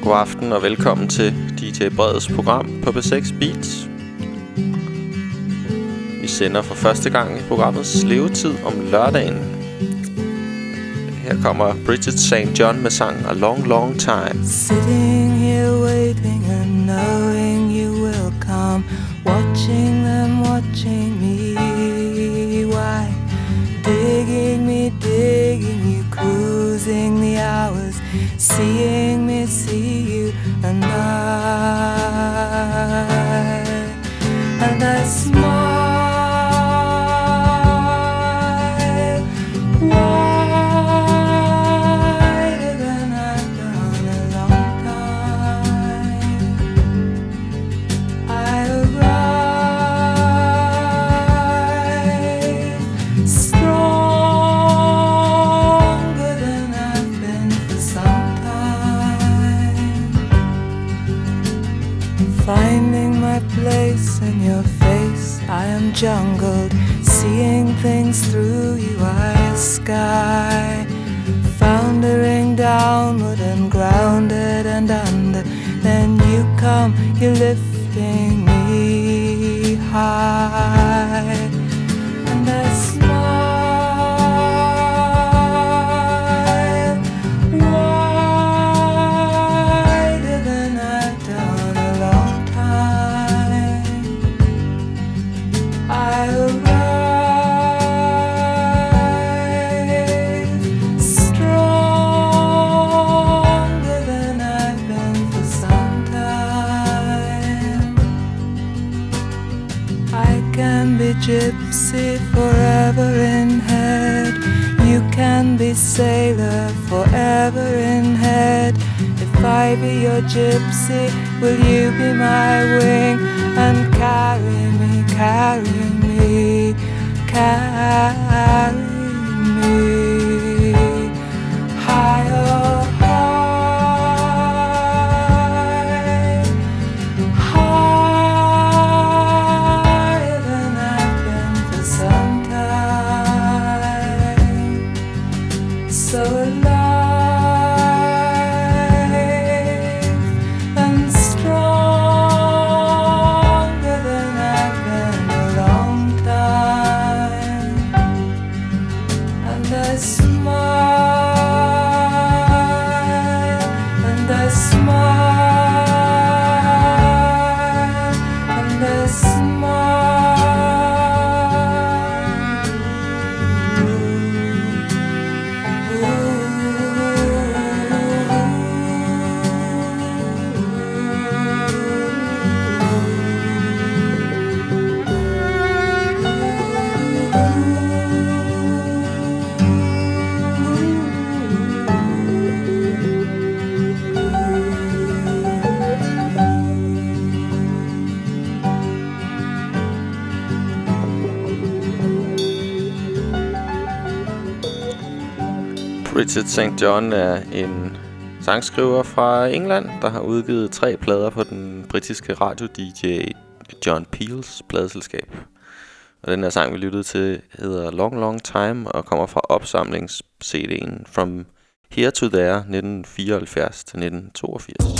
God aften og velkommen til DJ Breds program på B6 Beats. Vi sender for første gang i programmets levetid om lørdagen. Her kommer Bridget St. John med sangen A Long Long Time. Sitting here waiting and knowing you will come, watching them watching me. Why? Digging me, digging you, cruising the hours, seeing me see you, and I smile wider than I've done a long time. I arrive stronger than I've been for some time. Finding my place in your face, I am jungled, seeing things through you. I sky, foundering downward and grounded and under. Then you come, you're lifting me high, and I smile wider than I've done a long time. I arrive stronger than I've been for some time. I can be gypsy forever in head. You can be sailor forever in head. If I be your gypsy, will you be my wing and carry me, carry me, carry me higher, high, higher than I've been for some time. So alive and stronger than I've been a long time. And I smile, and I smile, and I Bridget St. John er en sangskriver fra England, der har udgivet 3 plader på den britiske radio-DJ John Peels pladeselskab. Og den her sang, vi lyttede til, hedder Long Long Time og kommer fra opsamlings-CD'en From Here to There 1974 til 1982.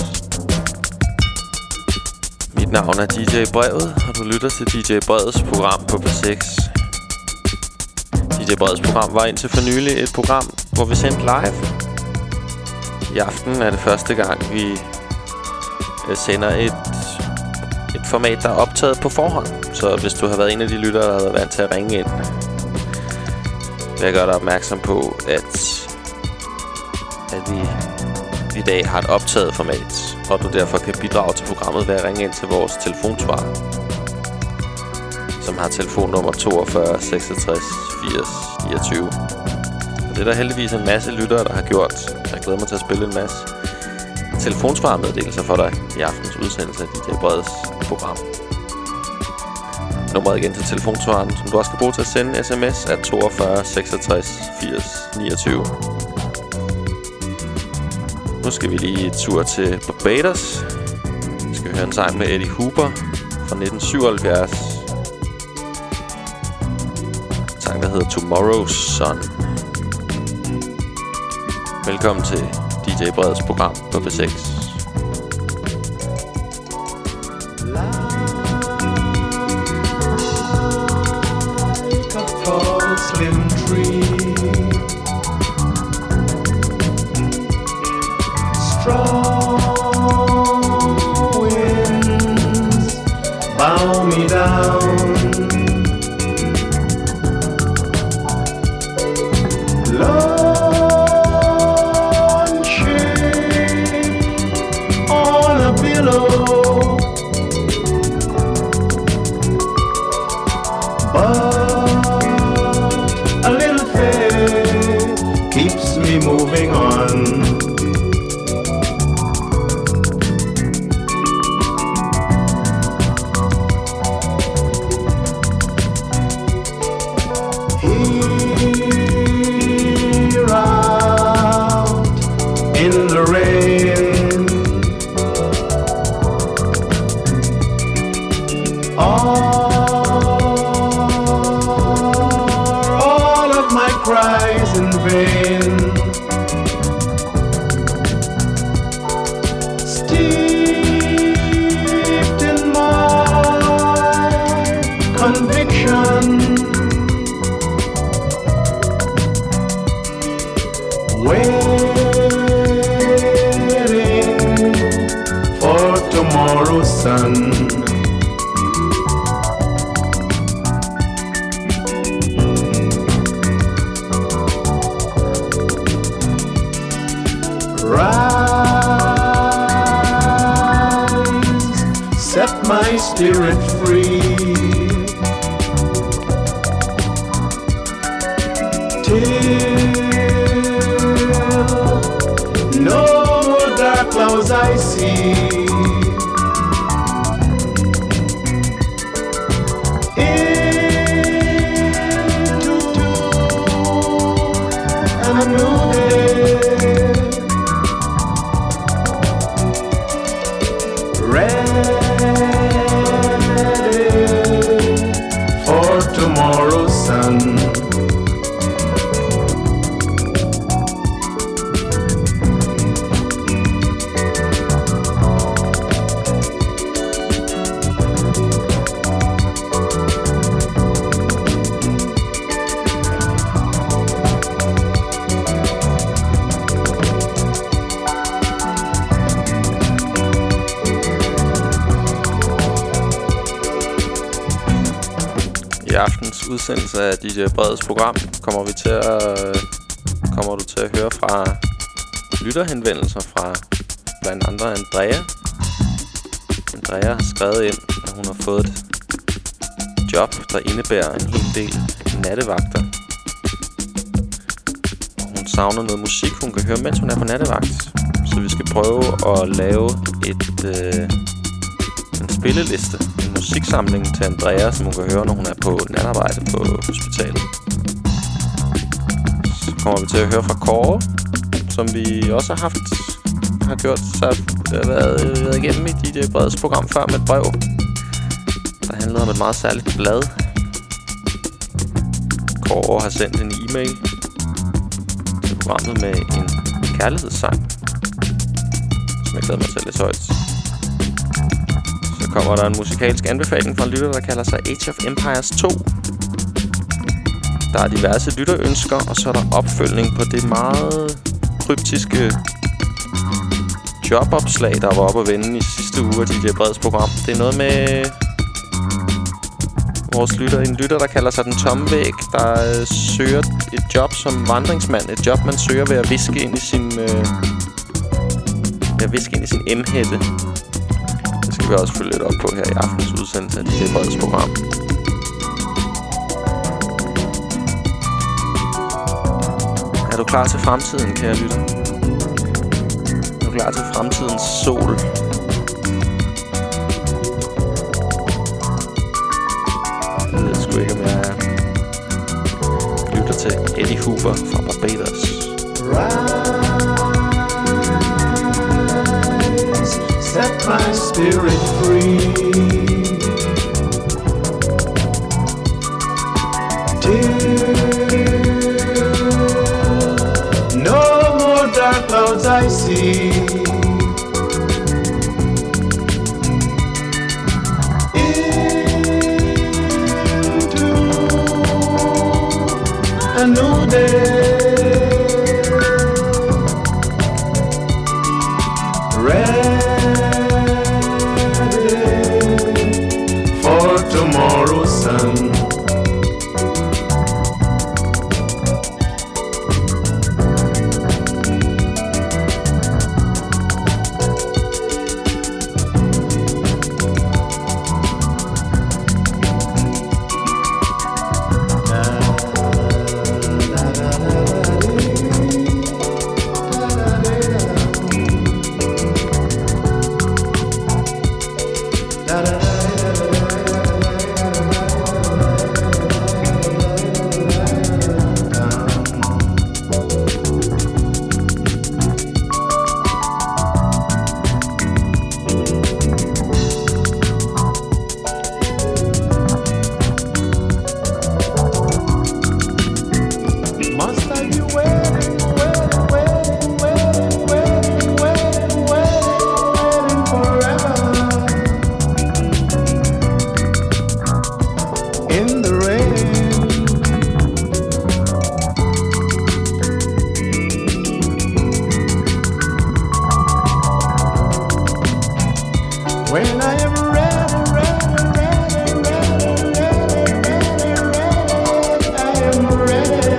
Mit navn er DJ Brevet, og du lytter til DJ Breds program på B6. DJ Breds program var indtil for nylig et program, hvor vi sendte live. I aften er det første gang, vi sender et format, der er optaget på forhånd. Så hvis du har været en af de lyttere, der har været vant til at ringe ind, vil jeg gøre dig opmærksom på, at vi i dag har et optaget format, og du derfor kan bidrage til programmet ved at ringe ind til vores telefonsvarer, som har telefonnummer 42 66 80 29. Og det er der heldigvis en masse lyttere, der har gjort. Jeg glæder mig til at spille en masse telefonsvaremeddelelser for dig i aftens udsendelse af DJ Breds program. Nummeret igen til telefonsvaren, som du også kan bruge til at sende sms, er 42 66 80 29. Nu skal vi lige tur til Barbados. Vi skal høre en sang med Eddie Hooper fra 1977. En sang, der hedder Tomorrow's Sun. Velkommen til DJ Breds program på B6. Like a tall, slim tree, strong winds bow me down. Launching on a billow, but a little faith keeps me moving on. Here out in the rain, all of my cries in vain. Steeped in my conviction, waiting for tomorrow's sun. Rise, set my spirit free, till no more dark clouds I see. Into a new day, ready for tomorrow's sun. I aftens udsendelse af DJ Breds program kommer du til at høre fra lytterhenvendelser fra blandt andre Andrea. Andrea har skrevet ind, at hun har fået et job, der indebærer en hel del nattevagter. Og hun savner noget musik, hun kan høre, mens hun er på nattevagt. Så vi skal prøve at lave en spilleliste, en musiksamling til Andrea, som hun kan høre, når hun er på natarbejde på hospitalet. Så kommer vi til at høre fra Kåre, som vi også har gjort, så har været igennem i DJ Breds program før med et brev, der handlede om et meget særligt blad. Kåre har sendt en e-mail til programmet med en kærlighedssang, som jeg glæder mig til at læse højt. Så kommer der en musikalsk anbefaling fra en lytter, der kalder sig Age of Empires 2. Der er diverse lytterønsker, og så er der opfølgning på det meget kryptiske jobopslag, der var oppe at vende i sidste uge af DJ Breds program. Det er noget med vores lytter, der kalder sig Den Tomme Væg, der søger et job som vandringsmand. Et job, man søger ved at viske ind i sin M-hætte. Det skal vi også følge lidt op på her i aftens udsendelse af DJ Breds program. Er du klar til fremtiden, kære lytter? Er du klar til fremtidens sol? Jeg ved sgu ikke, om jeg lytter til Eddie Hoover fra Barbados. Rise, set my spirit free, till no more dark clouds I see. when I am ready, I am ready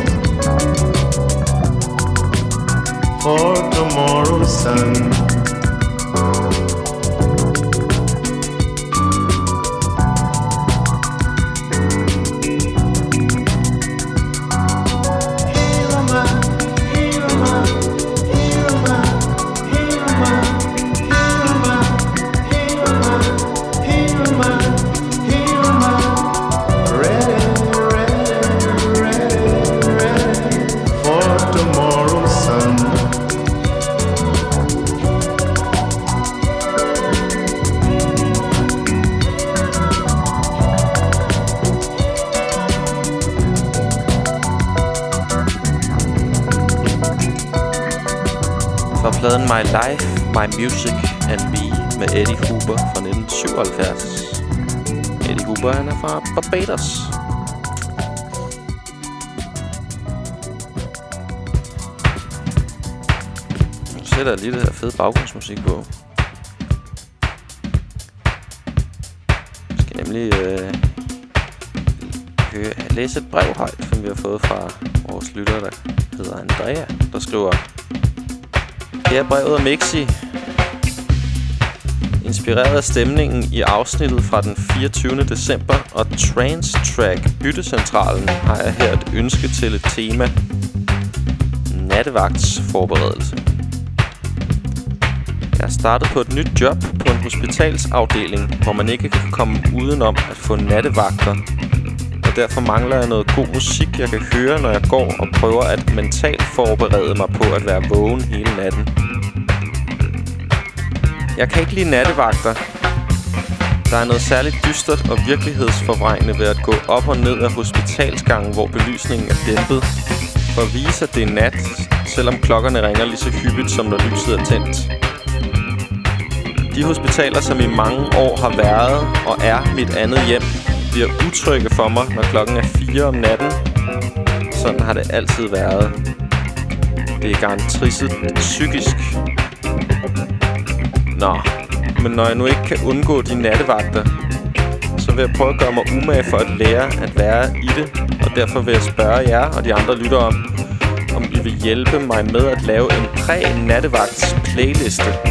for tomorrow's sun. Pladen My Life, My Music and Me med Eddie Huber fra 1977. Eddie Huber, han er fra Barbados. Nu sætter jeg lige det her fede baggrundsmusik på. Jeg skal nemlig læse et brev højt, som vi har fået fra vores lytter, der hedder Andrea, der skriver: Her brevet af Mixi. Inspireret af stemningen i afsnittet fra den 24. december og Trance Track Byttecentralen har jeg her et ønske til et tema: nattevagtsforberedelse. Jeg er startet på et nyt job på en hospitalsafdeling, hvor man ikke kan komme udenom at få nattevagter. Og derfor mangler jeg noget god musik, jeg kan høre, når jeg går og prøver at mentalt forberede mig på at være vågen hele natten. Jeg kan ikke lide nattevagter. Der er noget særligt dystert og virkelighedsforvrængende ved at gå op og ned af hospitalsgangen, hvor belysningen er dæmpet, for at vise, at det er nat, selvom klokkerne ringer lige så hyppigt, som når lyset er tændt. De hospitaler, som i mange år har været og er mit andet hjem, bliver utrygge for mig, når klokken er 4 om natten. Sådan har det altid været. Det er garantrisset psykisk. Nå, men når jeg nu ikke kan undgå de nattevagter, så vil jeg prøve at gøre mig umage for at lære at være i det. Og derfor vil jeg spørge jer og de andre lyttere om I vil hjælpe mig med at lave en præ-nattevagts-playliste.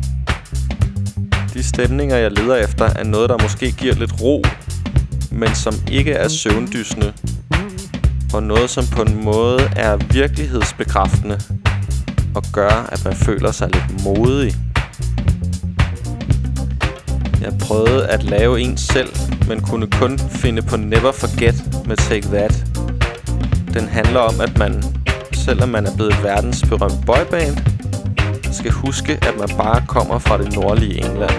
De stemninger, jeg leder efter, er noget, der måske giver lidt ro, men som ikke er søvndysende. Og noget, som på en måde er virkelighedsbekræftende og gør, at man føler sig lidt modig. Jeg prøvede at lave en selv, men kunne kun finde på Never Forget med Take That. Den handler om, at man, selvom man er blevet et verdensberømt boyband, skal huske, at man bare kommer fra det nordlige England.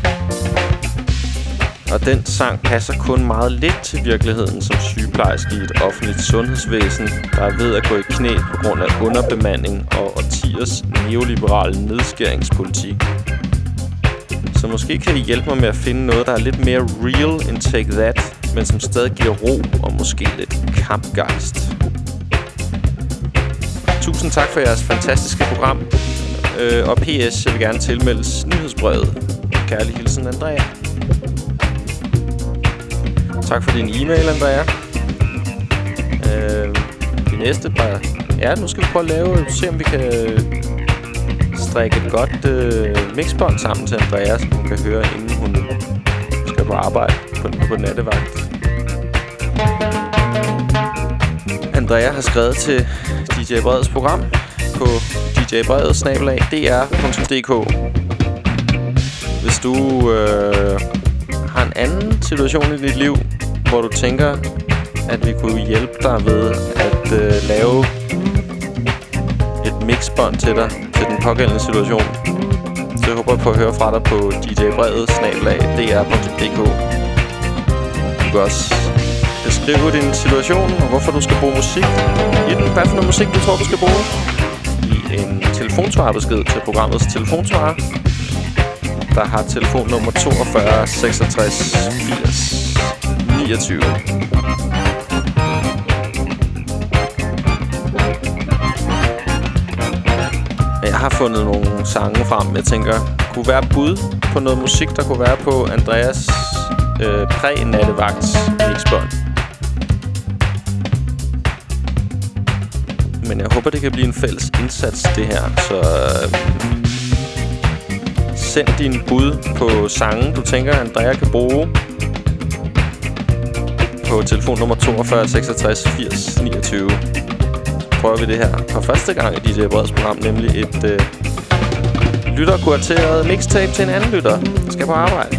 Og den sang passer kun meget lidt til virkeligheden som sygeplejerske i et offentligt sundhedsvæsen, der er ved at gå i knæ på grund af underbemanding og årtiers neoliberale nedskæringspolitik. Så måske kan I hjælpe mig med at finde noget, der er lidt mere real end Take That, men som stadig giver ro og måske lidt kampgejst. Tusind tak for jeres fantastiske program. Og PS, jeg vil gerne tilmeldes nyhedsbrevet. Kærlig hilsen, Andrea. Tak for din e-mail, Andrea. De næste par... Ja, nu skal vi prøve at lave... Se om vi kan strikke et godt mixbånd sammen til Andrea, som hun kan høre, inden hun skal på arbejde på nattevagt. Andrea har skrevet til DJ Breds program på djbredet@dr.dk. Hvis du har en anden situation i dit liv, hvor du tænker, at vi kunne hjælpe dig ved at lave et mixbånd til dig til den pågældende situation, så jeg håber på at høre fra dig på djbredet@dr.dk. Du kan også beskrive din situation og hvorfor du skal bruge musik i den. Hvad for noget musik du tror, du skal bruge i en telefonsvarbesked til programmets telefonsvarer, der har telefonnummer 42 66 80 29. Jeg har fundet nogle sange frem, jeg tænker kunne være bud på noget musik, der kunne være på Andreas præ-nattevagts mixbånd. Men jeg håber, det kan blive en fælles indsats, det her. Så send din bud på sange, du tænker, Andrea kan bruge på telefonnummer 42 66 80 29. Så prøver vi det her for første gang i DJ Breds program, nemlig et lytterkurateret mixtape til en anden lytter, der skal på arbejde.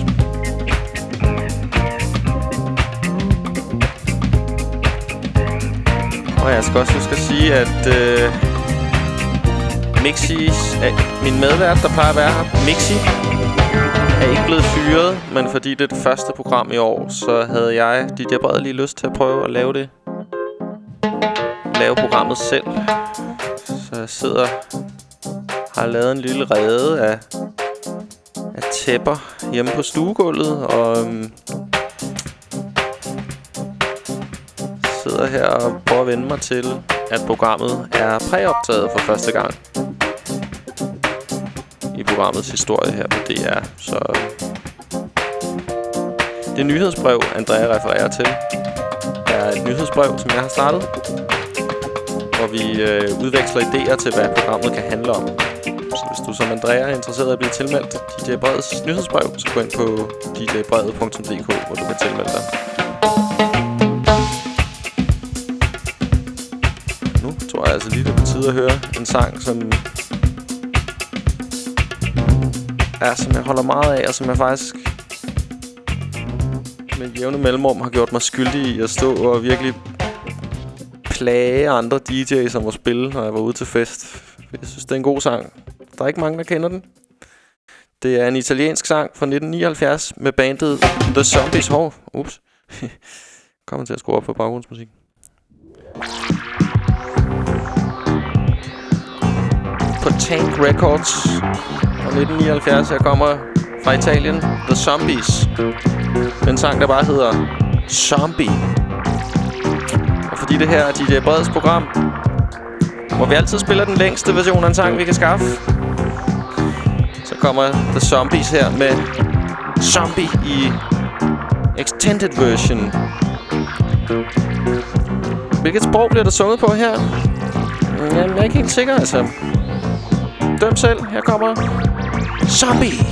Og jeg skal også huske at sige, at Mixi, min medvært, der plejer at være her, Mixi, er ikke blevet fyret, men fordi det er det første program i år, så havde jeg, DJ Bred, lige lyst til at prøve at lave programmet selv. Så jeg har lavet en lille rede af tæpper hjemme på stuegulvet, og sidder her og prøver at vende mig til, at programmet er præoptaget for første gang i programmets historie her på DR. Så det nyhedsbrev, Andrea refererer til, er et nyhedsbrev, som jeg har startet, hvor vi udveksler idéer til, hvad programmet kan handle om. Så hvis du som Andrea er interesseret i at blive tilmeldt DJ Breds nyhedsbrev, så gå ind på djbredet.dk, hvor du kan tilmelde dig. Nu tror jeg altså lige, det er på tide at høre en sang, som jeg holder meget af, og som jeg faktisk med jævne mellemrum har gjort mig skyldig i at stå og virkelig plage andre DJ's som at spille, når jeg var ude til fest. Jeg synes, det er en god sang. Der er ikke mange, der kender den. Det er en italiensk sang fra 1979 med bandet The Zombies. Ups. Kommer til at skrue op for baggrundsmusik. På Tank Records fra 1979. Jeg kommer fra Italien. The Zombies. En sang, der bare hedder Zombie. Og fordi det her er DJ Breds program, hvor vi altid spiller den længste version af en sang, vi kan skaffe, så kommer The Zombies her med Zombie i extended version. Hvilket sprog bliver der sunget på her? Jamen, jeg er ikke helt sikker, altså. Døm selv. Her kommer Zombie.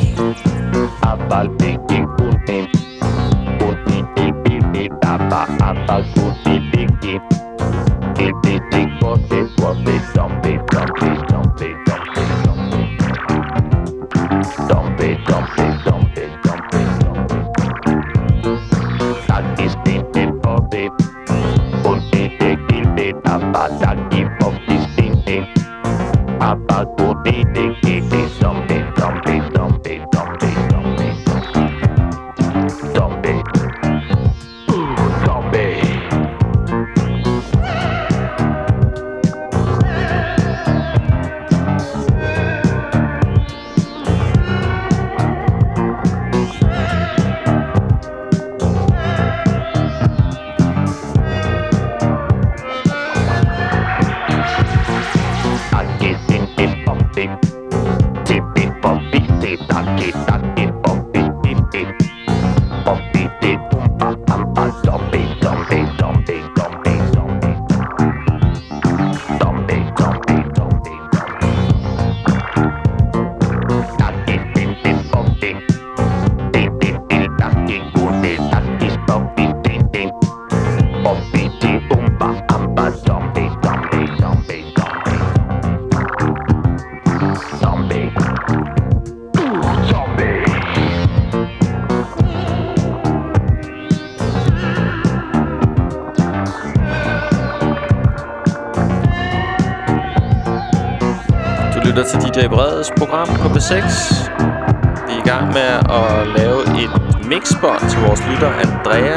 Lytter til DJ Breds program på B6. Vi er i gang med at lave et mixbånd til vores lytter Andrea,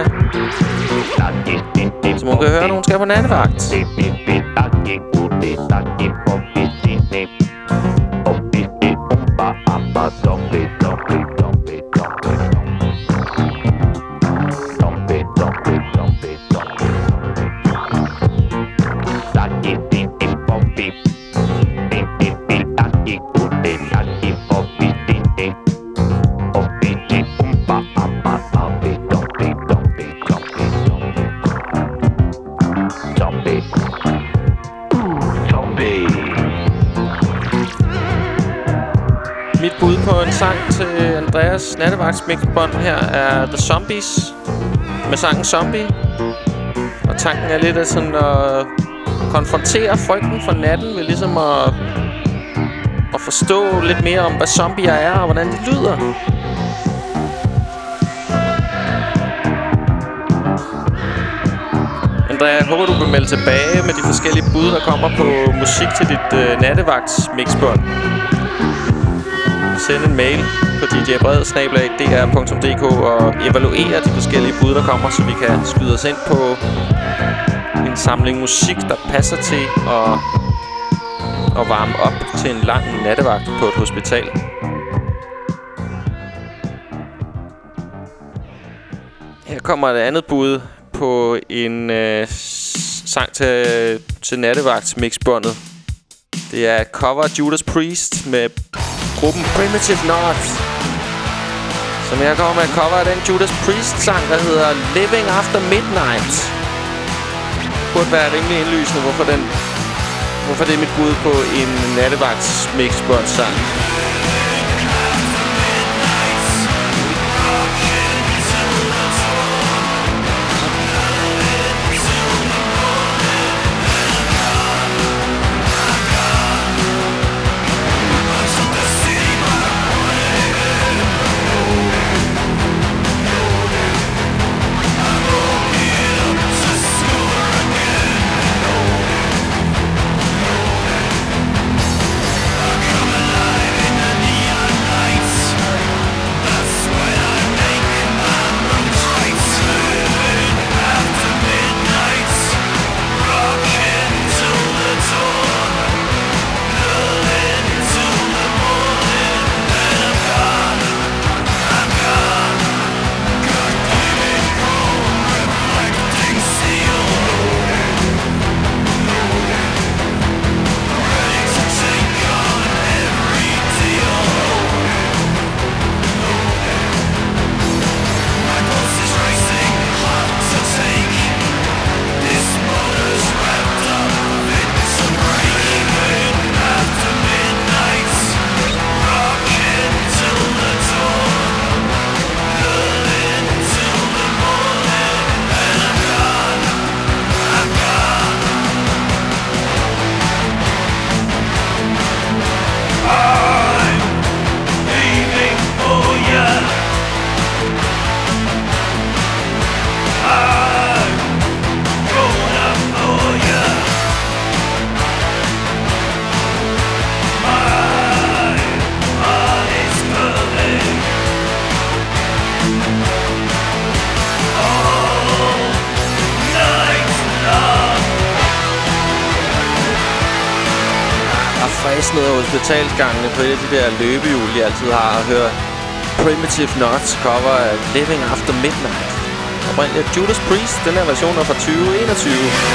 som hun kan høre, når hun skal på nattevagt. Mit bud på en sang til Andreas nattevagtsmixbånd her er The Zombies med sangen Zombie. Og tanken er lidt at sådan at konfrontere frygten for natten ved ligesom at forstå lidt mere om, hvad zombier er og hvordan de lyder. Andrea, jeg håber, du vil melde tilbage med de forskellige bud, der kommer på musik til dit nattevagtsmixbånd. Send en mail på djbred@dr.dk og evaluere de forskellige bud, der kommer, så vi kan skyde os ind på en samling musik, der passer til at varme op til en lang nattevagt på et hospital. Her kommer et andet bud på en sang til nattevagtsmixbåndet. Det er cover af Judas Priest med gruppen Primitive North. Som jeg kommer med et cover af den Judas Priest-sang, der hedder Living After Midnight. Det burde være rimelig indlysende, hvorfor det er mit bud på en nattevagtsmixbånd-sang. Hospitalsgangene på et af de der løbehjul, de altid har, og høre Primitive Nuts cover af Living After Midnight. Oprindeligt Judas Priest, den her version er fra 2021.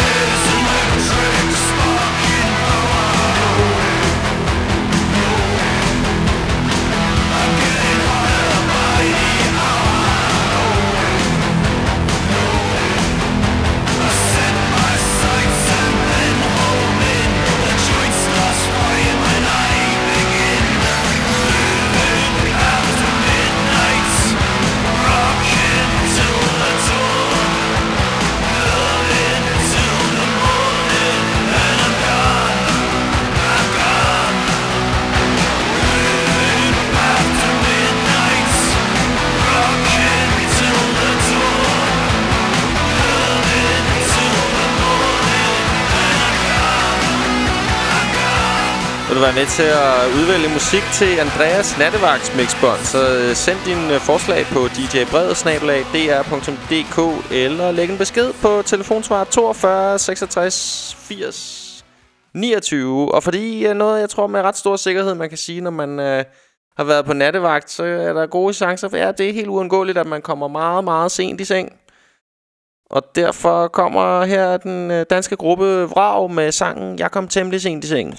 Vil du være med til at udvælge musik til Andreas nattevagtsmixbånd, så send dine forslag på djbred@dr.dk eller læg en besked på telefonsvar 42 66 80 29. Og fordi noget, jeg tror med ret stor sikkerhed, man kan sige, når man har været på nattevagt, så er der gode chancer for, det er helt uundgåeligt, at man kommer meget, meget sent i seng. Og derfor kommer her den danske gruppe Vrag med sangen Jeg kom temmelig sent i seng.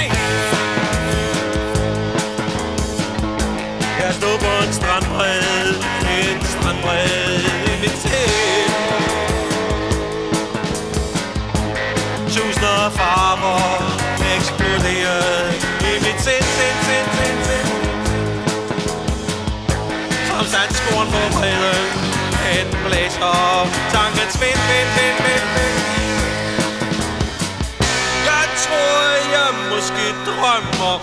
Jeg stod på en strandbred brevitet. Tusinder af farver eksploderede i mit sind. Som sat skoen på bredden, en blæser, tankens vind. Jeg tror, jeg måske drømmer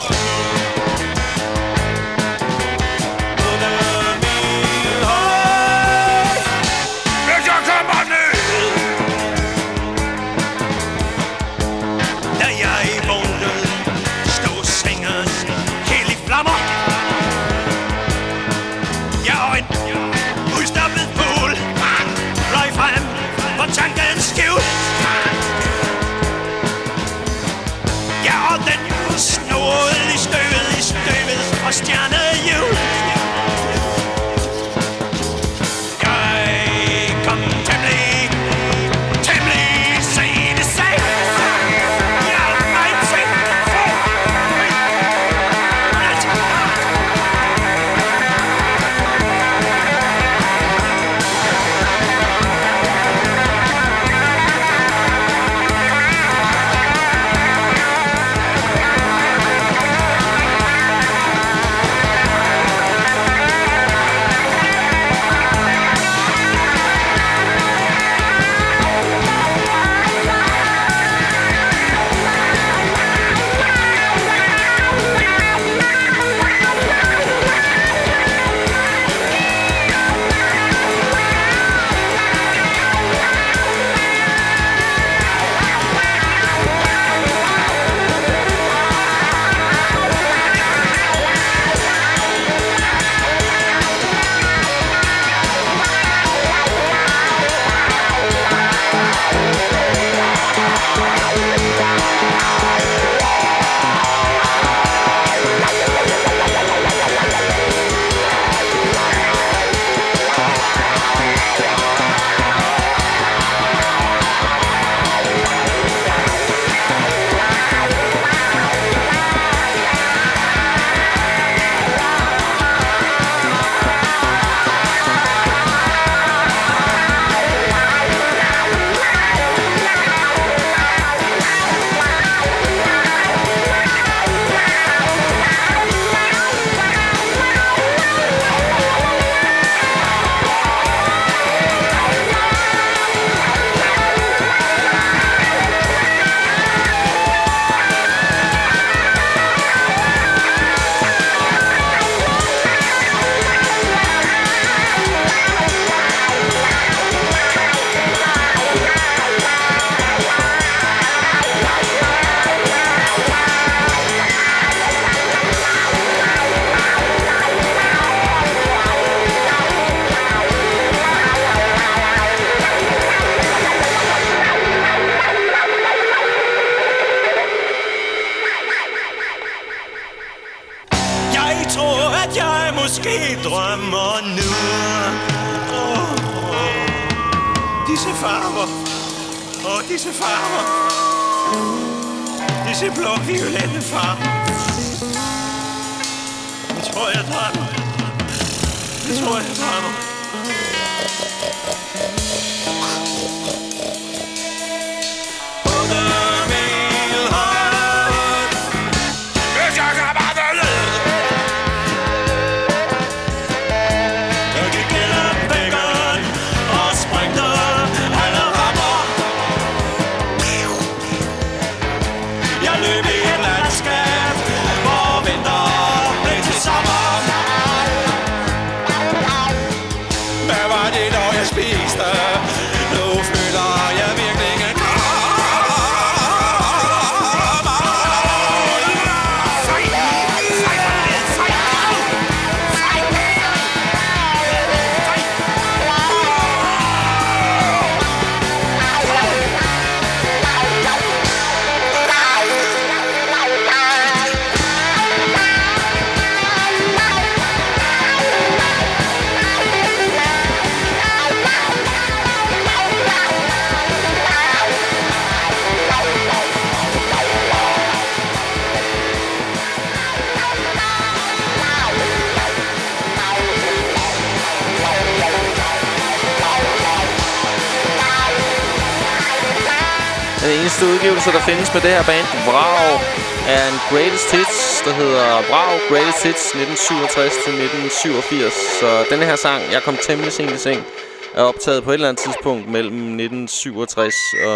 under min høj. Hvis jeg kommer ned, da jeg vågnede, stod sengen helt i flammer. Jeg og en udstoppet pool fløj frem på tankens skjul. Jeg og den snodede i støvet fra stjernehjul. Jeg kom temmelig sent i seng. Jeg har mig ting for. måske drømmer nu. Disse farver, disse farver, disse blå-violette farver. Jeg tror, jeg drømmer. Jeg tror, jeg drømmer. Spiste Den eneste udgivelse, der findes med det her band, Vrag, er en Greatest Hits, der hedder Vrag Greatest Hits 1967-1987. Så denne her sang, Jeg kom temmelig sent i seng, er optaget på et eller andet tidspunkt mellem 1967 og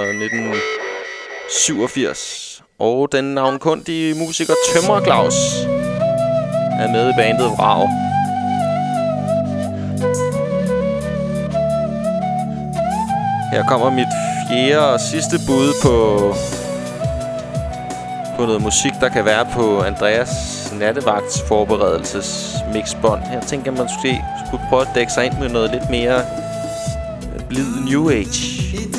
1987. Og den navnkundige musiker Tømrer Claus er med i bandet Vrag. Her kommer mit fjerde og sidste bud på noget musik, der kan være på Andreas nattevagts forberedelses mixbånd. Her tænker jeg, man skulle prøve at dække sig ind med noget lidt mere blid New Age.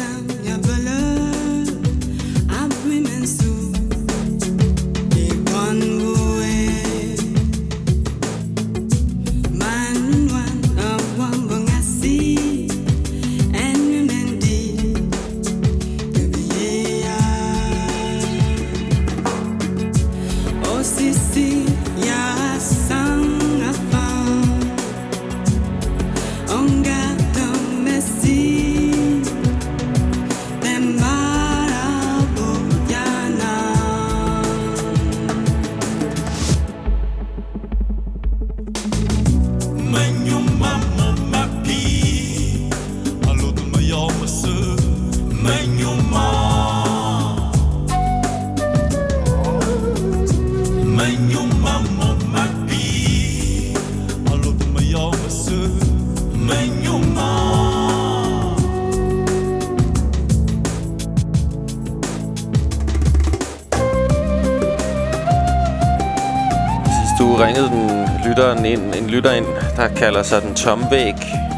En lytter ind, der kalder sig Den Tomme Væg,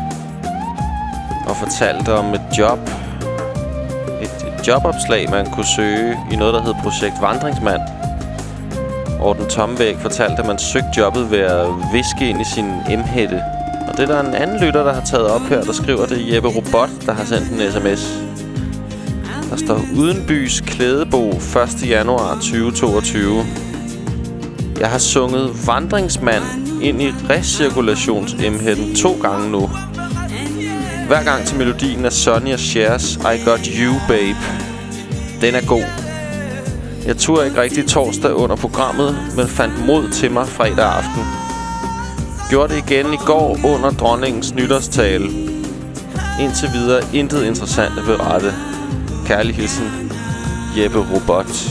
og fortalte om et job. Et jobopslag, man kunne søge i noget, der hed Projekt Vandringsmand. Og Den Tomme Væg fortalte, at man søgte jobbet ved at viske ind i sin M-hætte. Og det er der en anden lytter, der har taget op her, der skriver det. Jeppe Robot, der har sendt en sms. Der står Udenbys Klædebo 1. januar 2022. Jeg har sunget Vandringsmand ind i recirkulations-M-hætten 2 gange nu. Hver gang til melodien af Sonny og Cher's I Got You, Babe. Den er god. Jeg turde ikke rigtig torsdag under programmet, men fandt mod til mig fredag aften. Gjorde det igen i går under dronningens nytårstale. Indtil videre intet interessant at berette. Kærlig hilsen, Jeppe Robot.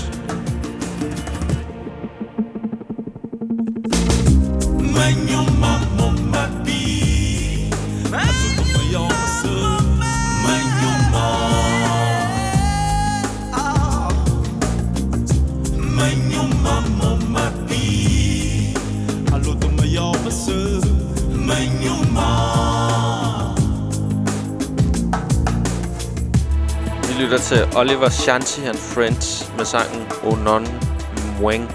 Vi lytter til Oliver Shanti and Friends med sangen Onon Mweng.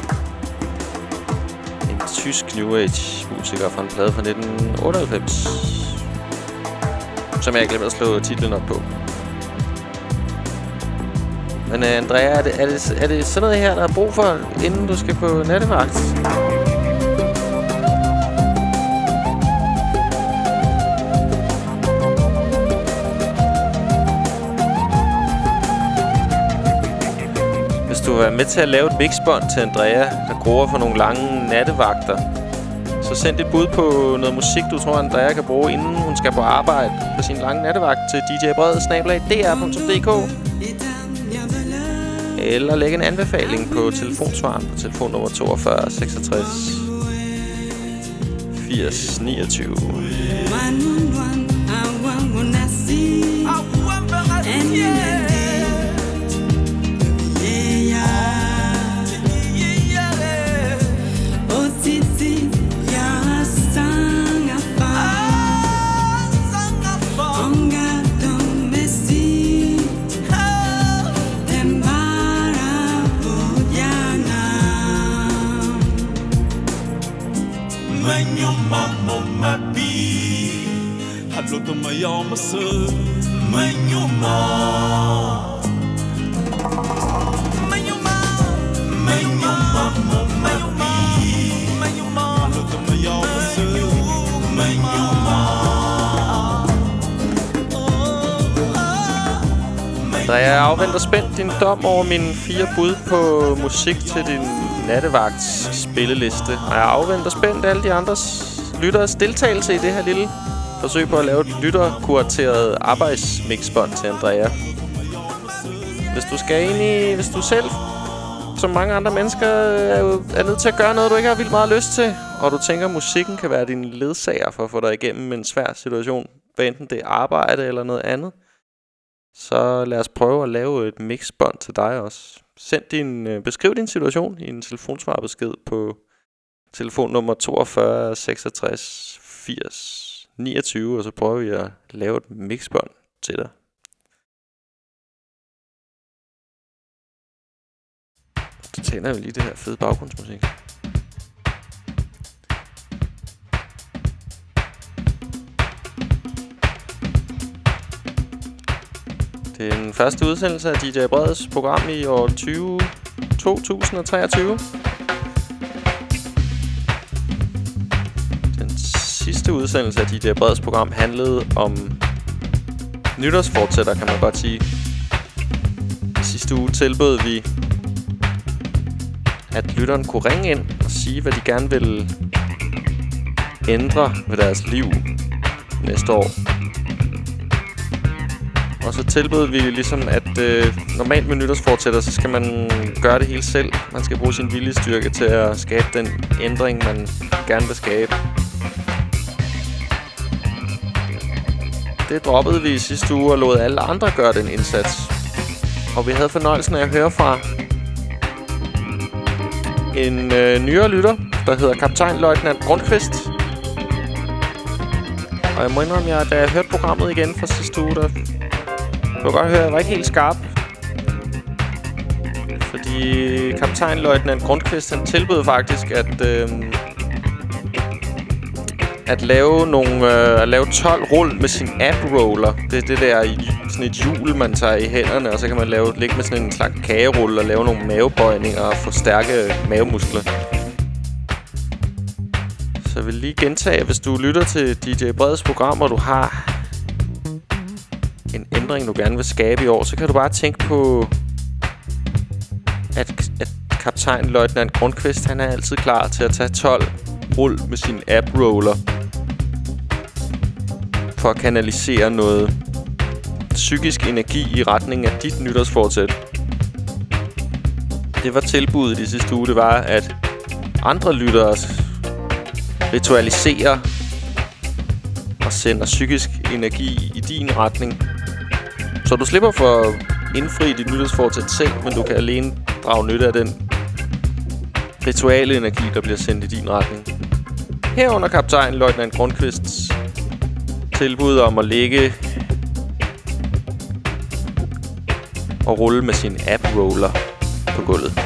En tysk New Age musiker fra en plade fra 1998, som jeg glemte at slå titlen op på. Men Andrea, er det sådan noget her, der er brug for, inden du skal på nattevagt? Hvis du vil være med til at lave et mixbånd til Andrea, der gruer for nogle lange nattevagter, så send et bud på noget musik, du tror, Andrea kan bruge, inden hun skal på arbejde på sin lange nattevagt til djbred@dr.dk. Eller læg en anbefaling på telefonsvaren på telefonnummer 42 66 80 29. Andrea, jeg afventer spændt din dom over mine 4 bud på musik til din nattevagts spilleliste. Og jeg afventer spændt alle de andres lytteres deltagelse i det her lille forsøg på at lave et lytterkurateret arbejdsmixbånd til Andrea. Hvis du selv, som mange andre mennesker, er nødt til at gøre noget, du ikke har vildt meget lyst til, og du tænker, at musikken kan være din ledsager for at få dig igennem en svær situation, hvad enten det er arbejde eller noget andet, så lad os prøve at lave et mixbånd til dig også. Beskriv din situation i en telefonsvarbesked på telefonnummer 42 66 80 29, og så prøver vi at lave et mixbånd til dig. Så tænder vi lige det her fede baggrundsmusik. Det er den første udsendelse af DJ Breds program i år 2023. Den sidste udsendelse af DJ Breds program handlede om nytårsfortsætter, kan man godt sige. I sidste uge tilbød vi, at lytteren kunne ringe ind og sige, hvad de gerne ville ændre ved deres liv næste år. Og så tilbød vi ligesom, at normalt med nytårsfortsætter, så skal man gøre det hele selv. Man skal bruge sin viljestyrke til at skabe den ændring, man gerne vil skabe. Det droppede vi i sidste uge og lod alle andre gøre den indsats. Og vi havde fornøjelsen af at høre fra en nyere lytter, der hedder kaptajnløjtnant Grundqvist. Og jeg må indrømme, da jeg hørte programmet igen fra sidste uge, der kunne godt høre, at jeg var ikke helt skarp. Fordi kaptajnløjtnant Grundqvist, han tilbød faktisk at lave 12 rull med sin app-roller. Det er det der sådan et hjul, man tager i hænderne, og så kan man ligge med sådan en slags kagerulle og lave nogle mavebøjninger og få stærke mavemuskler. Så jeg vil lige gentage, hvis du lytter til DJ Breds program, og du har en ændring, du gerne vil skabe i år, så kan du bare tænke på, at kaptajnløjtnant Grundqvist, han er altid klar til at tage 12 rull med sin app-roller for at kanalisere noget psykisk energi i retning af dit nytårsfortsæt. Det var tilbuddet i sidste uge, det var, at andre lyttere ritualiserer og sender psykisk energi i din retning. Så du slipper for at indfri dit nytårsfortsæt selv, men du kan alene drage nytte af den rituale energi, der bliver sendt i din retning. Herunder kaptajnløjtnant Grundqvists tilbud om at ligge og rulle med sin app-roller på gulvet.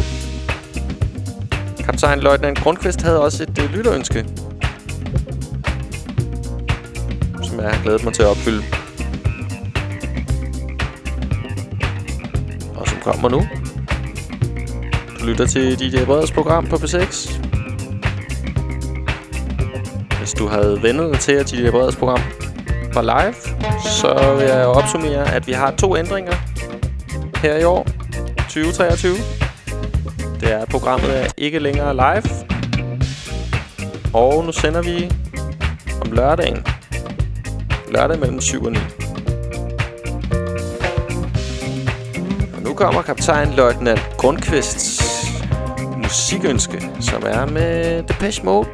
Kaptajnløjtnant Grundqvist havde også et lytterønske, som jeg har glædet mig til at opfylde. Og som kommer nu. Du lytter til DJ Breds program på P6. Hvis du havde ventet dig til, at DJ Breds program var live, så vil jeg opsummere, at vi har 2 ændringer her i år, 2023. Det er, at programmet er ikke længere live. Og nu sender vi om lørdagen. Lørdag mellem 7 og 9. Og nu kommer kaptajnløjtnant Grundqvists musikønske, som er med Depeche Mode.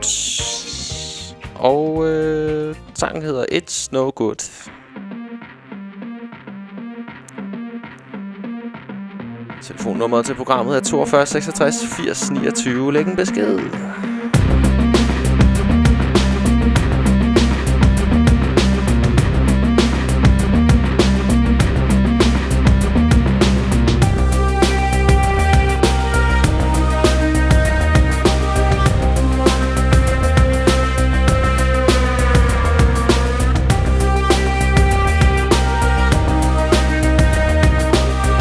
Og sangen hedder It's No Good. Telefonnummeret til programmet er 42 66 80 29. Læg en besked.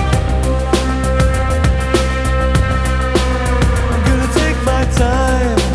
Time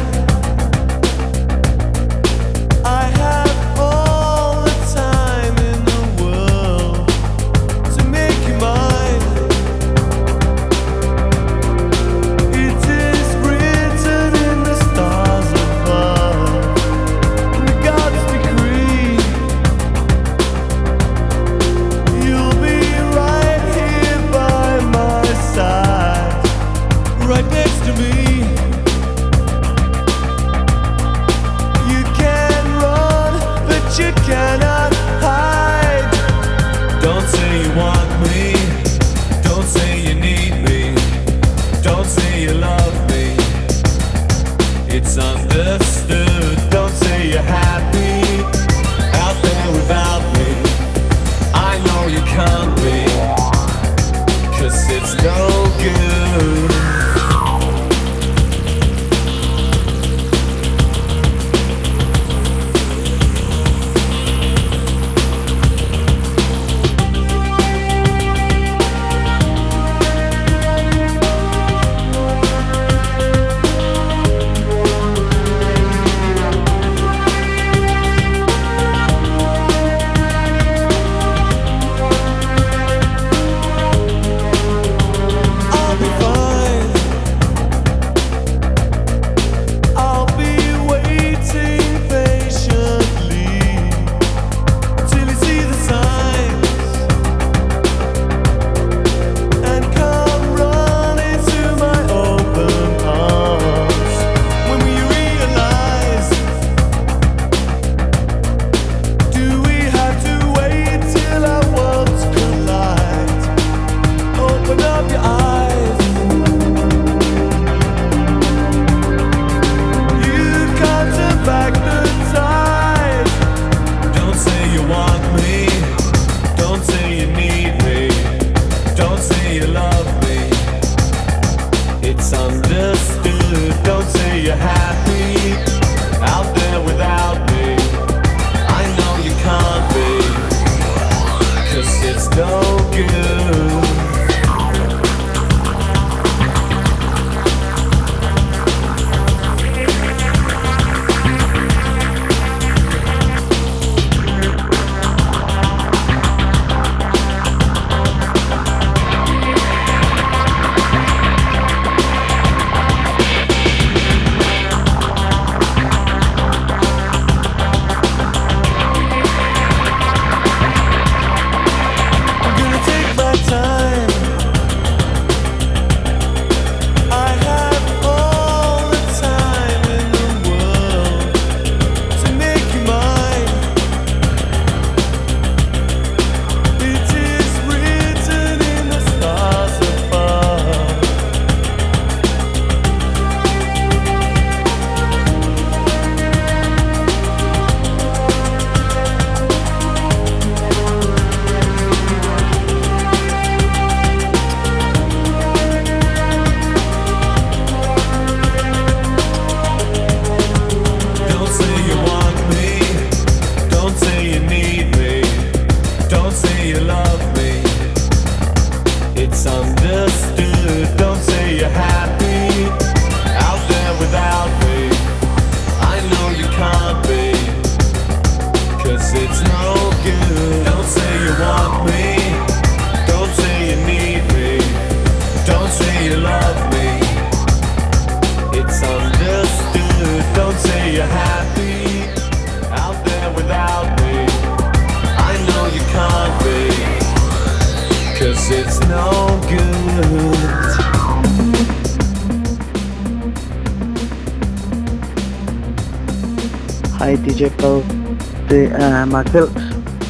Hej DJ Brede. Det er Mark Helms.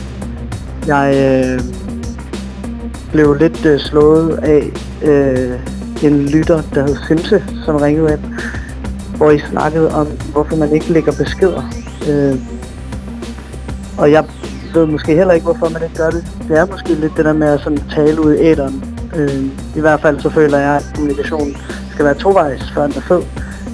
Jeg blev lidt slået af en lytter, der hed Simse, som ringede ind, hvor I snakkede om, hvorfor man ikke lægger beskeder. Og jeg ved måske heller ikke, hvorfor man ikke gør det. Det er måske lidt det der med at sådan tale ud i æteren. I hvert fald så føler jeg, at kommunikationen skal være tovejs, før den er fed.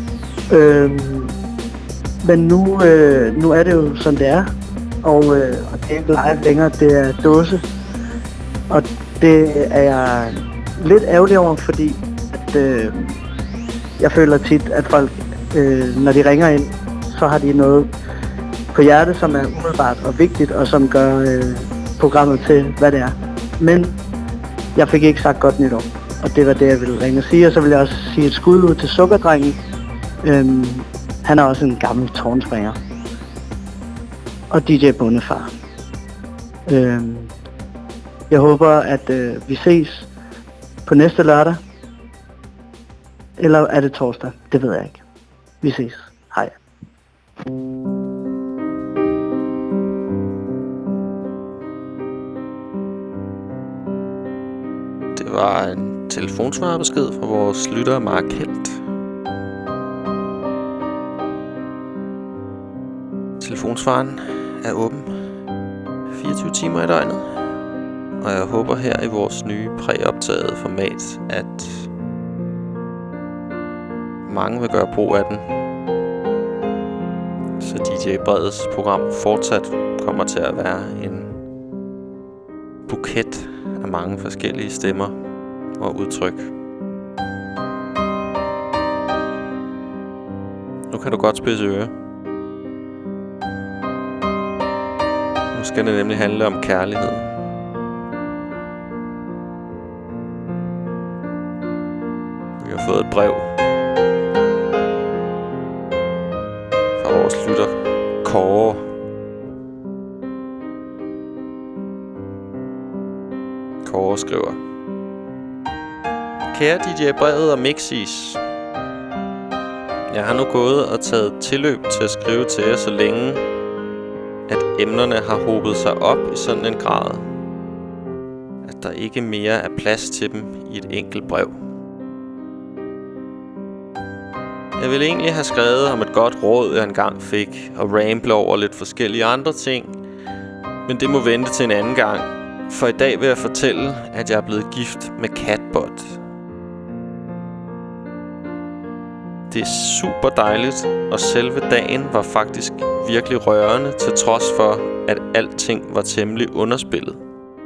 Men nu er det jo sådan, det er. Og det er ikke live længere, det er dåse. Og det er jeg lidt ærgerlig over, fordi at, jeg føler tit, at folk, når de ringer ind, så har de noget på hjertet, som er umiddelbart og vigtigt, og som gør programmet til, hvad det er. Men jeg fik ikke sagt godt nytår, og det var det, jeg ville ringe og sige. Og så vil jeg også sige et skud ud til Sukkerdrengen. Han er også en gammel tårnspringer. Og DJ Bondefar. Jeg håber, at vi ses på næste lørdag. Eller er det torsdag? Det ved jeg ikke. Vi ses. Hej. Det var en telefonsvarebesked fra vores lytter Mark Helt. Telefonsvaren er åben 24 timer i døgnet. Og jeg håber her i vores nye præoptagede format, at mange vil gøre brug af den. Så DJ Bredes program fortsat kommer til at være en buket af mange forskellige stemmer og udtryk. Nu kan du godt spidse øre. Nu skal det nemlig handle om kærlighed. Vi har fået et brev fra vores lytter Kåre. Kåre skriver: Kære DJ Brevet og Mixis, jeg har nu gået og taget tilløb til at skrive til jer, så længe at emnerne har hobet sig op i sådan en grad, at der ikke mere er plads til dem i et enkelt brev. Jeg ville egentlig have skrevet om et godt råd, jeg engang fik, og ramble over lidt forskellige andre ting, men det må vente til en anden gang, for i dag vil jeg fortælle, at jeg er blevet gift med Catbot. Det er super dejligt, og selve dagen var faktisk virkelig rørende, til trods for, at alting var temmelig underspillet.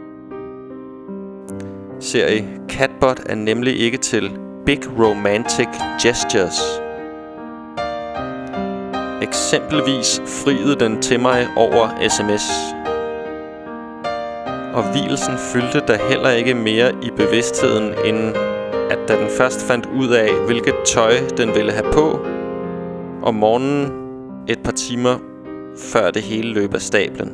Ser I, Catbot er nemlig ikke til big romantic gestures. Eksempelvis friede den til mig over sms. Og vielsen fyldte da heller ikke mere i bevidstheden, end at da den først fandt ud af, hvilket tøj den ville have på, om morgenen et par timer før det hele løb af stablen.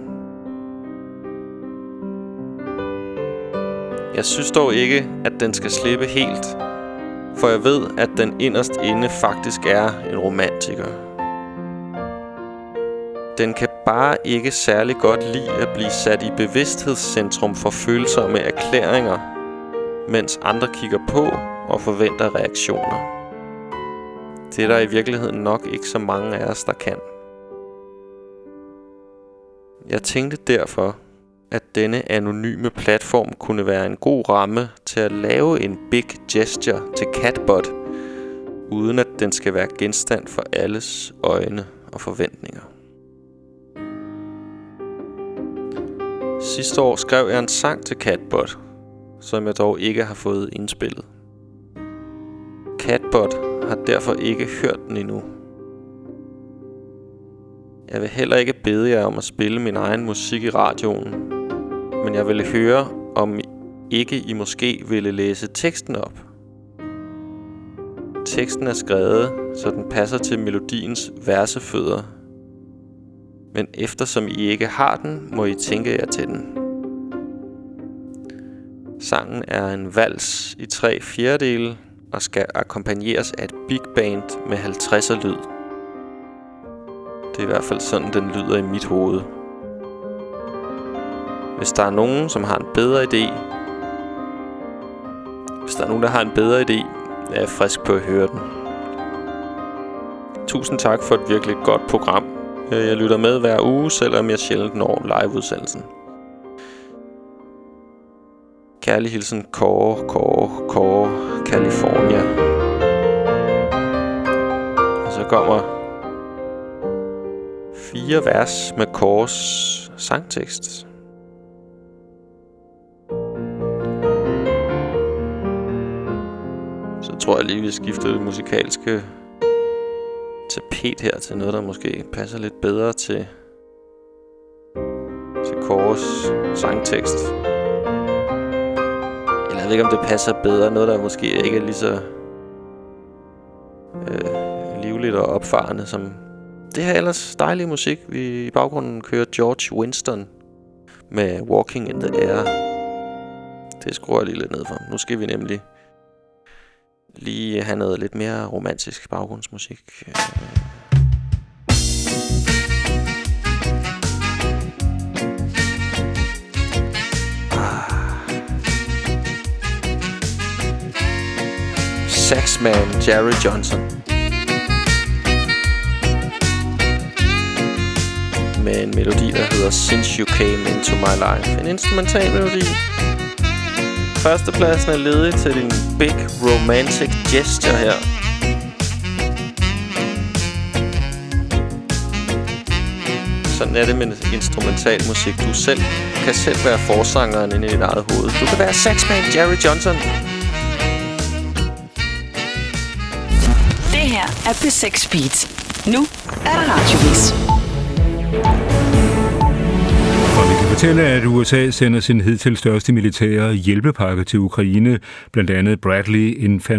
Jeg synes dog ikke, at den skal slippe helt, for jeg ved, at den inderst inde faktisk er en romantiker. Den kan bare ikke særlig godt lide at blive sat i bevidsthedscentrum for følsomme erklæringer, mens andre kigger på og forventer reaktioner. Det er der i virkeligheden nok ikke så mange af os, der kan. Jeg tænkte derfor, at denne anonyme platform kunne være en god ramme til at lave en big gesture til Catbot, uden at den skal være genstand for alles øjne og forventninger. Sidste år skrev jeg en sang til Catbot, som jeg dog ikke har fået indspillet. Catbot har derfor ikke hørt den endnu. Jeg vil heller ikke bede jer om at spille min egen musik i radioen, men jeg ville høre, om ikke I måske ville læse teksten op. Teksten er skrevet, så den passer til melodiens versefødder. Men eftersom I ikke har den, må I tænke jer til den. Sangen er en vals i 3/4 og skal akkompagneres af et big band med 50'er lyd. Det er i hvert fald sådan, den lyder i mit hoved. Hvis der er nogen, som har en bedre idé, er jeg frisk på at høre den. Tusind tak for et virkelig godt program. Jeg lytter med hver uge, selvom jeg sjældent når liveudsendelsen. Kærlig hilsen, Kåre, California. Og så kommer 4 vers med Kåres sangtekst. Så tror jeg lige, vi skifter det musikalske tapet her til noget, der måske passer lidt bedre til Kåres sangtekst. Eller jeg ved ikke, om det passer bedre. Noget, der måske ikke er lige så livligt og opfarende som det her ellers dejlige musik. Vi i baggrunden kører George Winston med Walking in the Air. Det skruer jeg lige lidt ned for. Nu skal vi nemlig lige have noget lidt mere romantisk baggrundsmusik. Saxman Jerry Johnson med en melodi, der hedder Since You Came Into My Life. En instrumental melodi. Førstepladsen er ledig til din big romantic gesture her. Sådan er det med instrumental musik. Du kan selv være forsangeren inde i dit eget hoved. Du kan være Saxman Jerry Johnson. Det her er P6 Beat. Nu er der radiovis. Og vi kan fortælle, at USA sender sin hidtil største militære hjælpepakke til Ukraine, blandt andet Bradley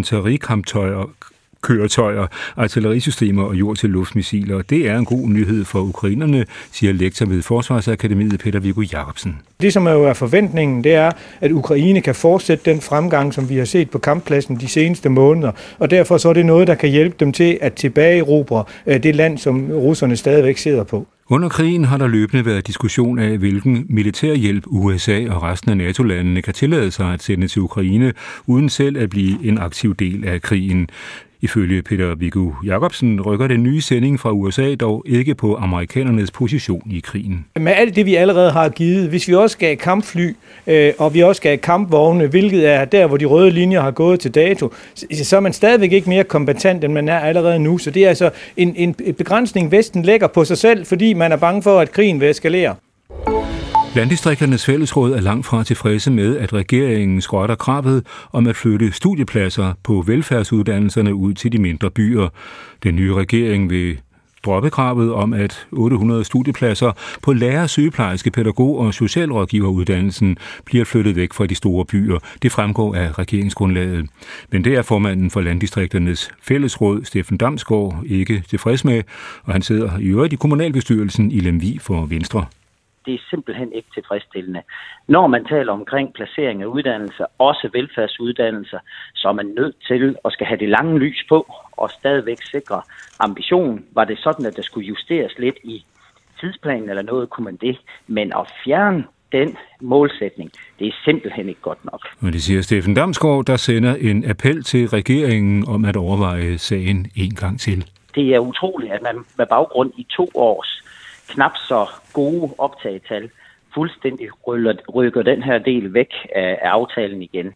infanterikampkøretøjer, artillerisystemer og jord-til-luftmissiler. Det er en god nyhed for ukrainerne, siger lektor ved Forsvarsakademiet Peter Viggo Jacobsen. Det, som jo er forventningen, det er, at Ukraine kan fortsætte den fremgang, som vi har set på kamppladsen de seneste måneder. Og derfor så er det noget, der kan hjælpe dem til at tilbageerobre det land, som russerne stadigvæk sidder på. Under krigen har der løbende været diskussion af, hvilken militærhjælp USA og resten af NATO-landene kan tillade sig at sende til Ukraine, uden selv at blive en aktiv del af krigen. Ifølge Peter Viggo Jacobsen rykker den nye sending fra USA dog ikke på amerikanernes position i krigen. Med alt det, vi allerede har givet, hvis vi også gav kampfly, og vi også gav kampvogne, hvilket er der, hvor de røde linjer har gået til dato, så er man stadigvæk ikke mere kompetent, end man er allerede nu. Så det er altså en begrænsning, Vesten lægger på sig selv, fordi man er bange for, at krigen vil eskalere. Landdistrikternes Fællesråd er langt fra tilfredse med, at regeringen skrotter kravet om at flytte studiepladser på velfærdsuddannelserne ud til de mindre byer. Den nye regering vil droppe kravet om, at 800 studiepladser på lærer-, sygeplejerske-, pædagog- og socialrådgiveruddannelsen bliver flyttet væk fra de store byer. Det fremgår af regeringsgrundlaget. Men det er formanden for Landdistrikternes Fællesråd, Steffen Damsgaard, ikke tilfreds med, og han sidder i øvrigt i kommunalbestyrelsen i Lemvig for Venstre. Det er simpelthen ikke tilfredsstillende. Når man taler omkring placering af uddannelser, også velfærdsuddannelser, så er man nødt til at skal have det lange lys på og stadigvæk sikre ambitionen. Var det sådan, at der skulle justeres lidt i tidsplanen eller noget, kunne man det. Men at fjerne den målsætning, det er simpelthen ikke godt nok. Og det siger Steffen Damsgaard, der sender en appel til regeringen om at overveje sagen en gang til. Det er utroligt, at man med baggrund i 2 års knap så gode optagetal fuldstændig rykker den her del væk af aftalen igen.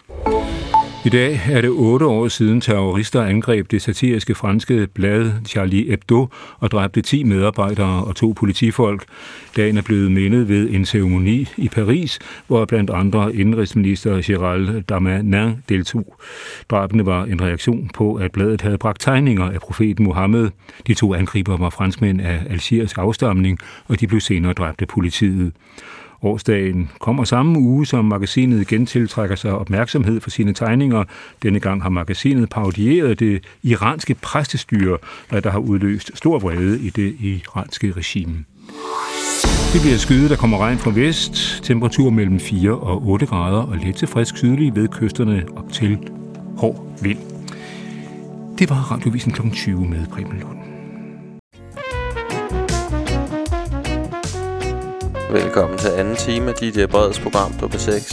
I dag er det 8 år siden terrorister angreb det satiriske franske blad Charlie Hebdo og dræbte 10 medarbejdere og 2 politifolk. Dagen er blevet mindet ved en ceremoni i Paris, hvor blandt andre indenrigsminister Gérald Darmanin deltog. Drabene var en reaktion på, at bladet havde bragt tegninger af profeten Mohammed. De 2 angriber var franskmænd af algerisk afstamning, og de blev senere dræbt af politiet. Årsdagen kommer samme uge, som magasinet igen tiltrækker sig opmærksomhed for sine tegninger. Denne gang har magasinet parodieret det iranske præstestyre, der har udløst stor vrede i det iranske regime. Det bliver skyet, der kommer regn fra vest. Temperatur mellem 4 og 8 grader og let til frisk sydlig ved kysterne op til hård vind. Det var Radiovisen kl. 20 med Preben Lund. Velkommen til anden time af DJ Breds program på B6.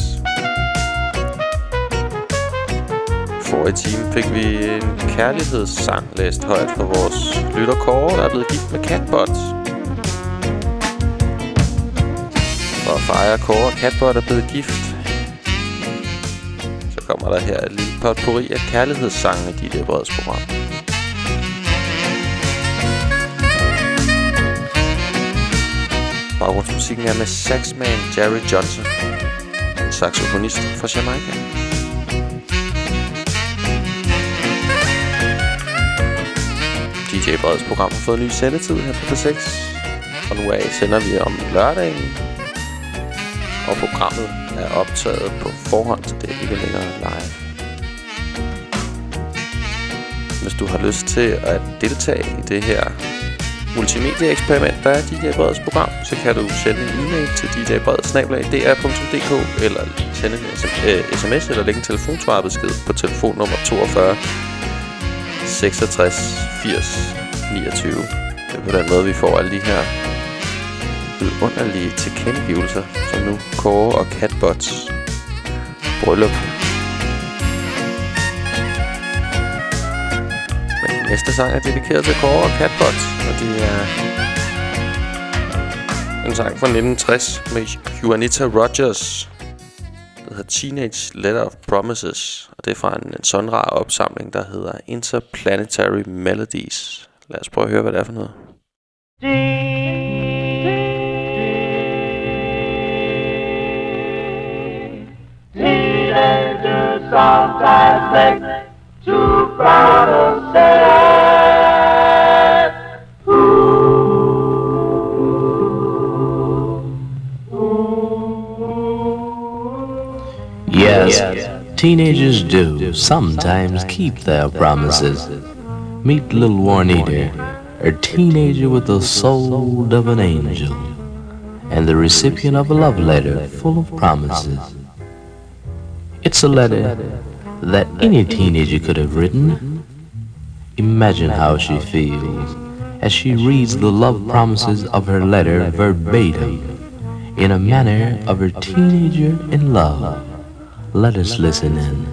Forrige time fik vi en kærlighedssang læst højt for vores lytter Kåre, der er blevet gift med Catbot. For at fejre Kåre og Catbot er blevet gift, så kommer der her et lille potpourri af kærlighedssange i DJ Breds program. Baggrundsmusikken er med saxman Jerry Johnson, en saxofonist fra Jamaica. DJ Breds program har fået en ny sendetid her på P6, og nu af sender vi om lørdagen, og programmet er optaget på forhånd, så det er ikke længere live. Hvis du har lyst til at deltage i det her multimedia-eksperiment, der er DJ Breds program, så kan du sende en e-mail til djbredet@dr.dk eller sende en sms eller lægge en telefonsvarbesked på telefonnummer 42 66 80 29. Det er på den måde, vi får alle de her vidunderlige tilkendegivelser, som nu Kåre og Catbots bryllup. Men næste sang er dedikeret til Kåre og Catbots, og det er en sang fra 1960 med Juanita Rogers. Det hedder Teenage Letter of Promises, og det er fra en sådan rar opsamling, der hedder Interplanetary Melodies. Lad os prøve at høre, hvad det er for noget. Teenagers sometimes make too proud of sad. Yes, teenagers do sometimes keep their promises. Meet little Juanita, a teenager with the soul of an angel, and the recipient of a love letter full of promises. It's a letter that any teenager could have written. Imagine how she feels as she reads the love promises of her letter verbatim, in a manner of a teenager in love. Let us listen in.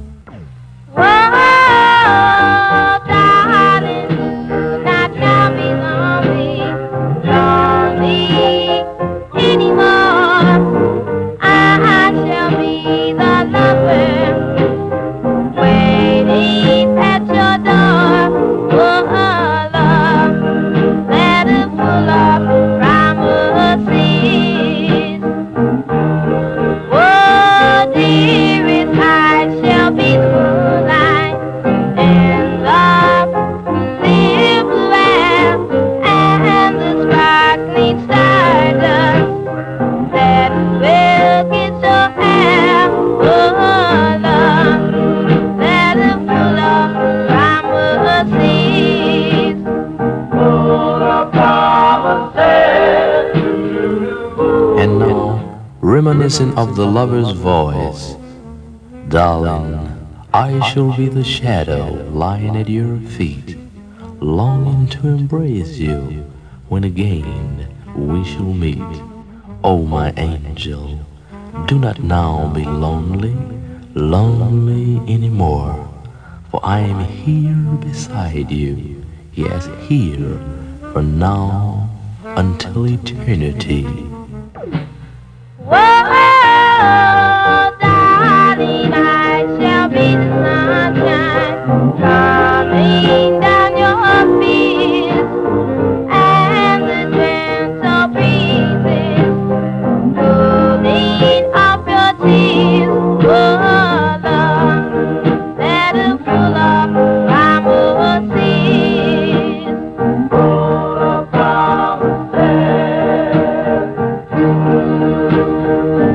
Reminiscent of the lover's voice, darling, I shall be the shadow lying at your feet, longing to embrace you when again we shall meet. Oh, my angel, do not now be lonely anymore, for I am here beside you, yes, here, from now until eternity. Whoa, darling, I shall be the sunshine coming down your fears, and the gentle breezes moving up your tears. Oh, love, that is full of promises, full of promises.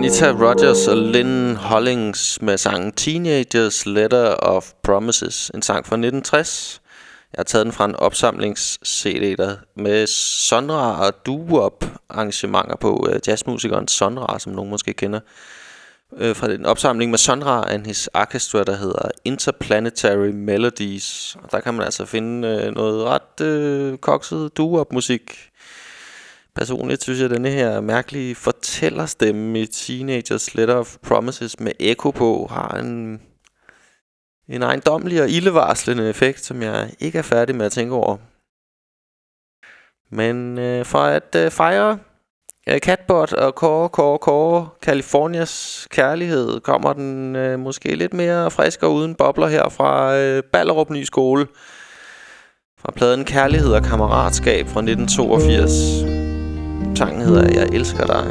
Anita Rogers og Lynn Hollings med sangen Teenagers Letter of Promises. En sang fra 1960. Jeg har taget den fra en opsamlings-CD der med Sonra og doo-wop arrangementer på. Jazzmusikeren Sonra, som nogen måske kender. Fra en opsamling med Sonra and his orchestra, der hedder Interplanetary Melodies. Og der kan man altså finde noget ret kokset doo-wop musik. Personligt synes jeg, at denne her mærkelige fortællerstemme i Teenagers Letter of Promises med ekko på har en ejendommelig og ildevarslende effekt, som jeg ikke er færdig med at tænke over. Men for at fejre Catbot og Kåre Californias kærlighed, kommer den måske lidt mere frisk og uden bobler her fra Ballerup Ny Skole. Fra pladen Kærlighed og Kammeratskab fra 1982. Sangen hedder Jeg elsker dig.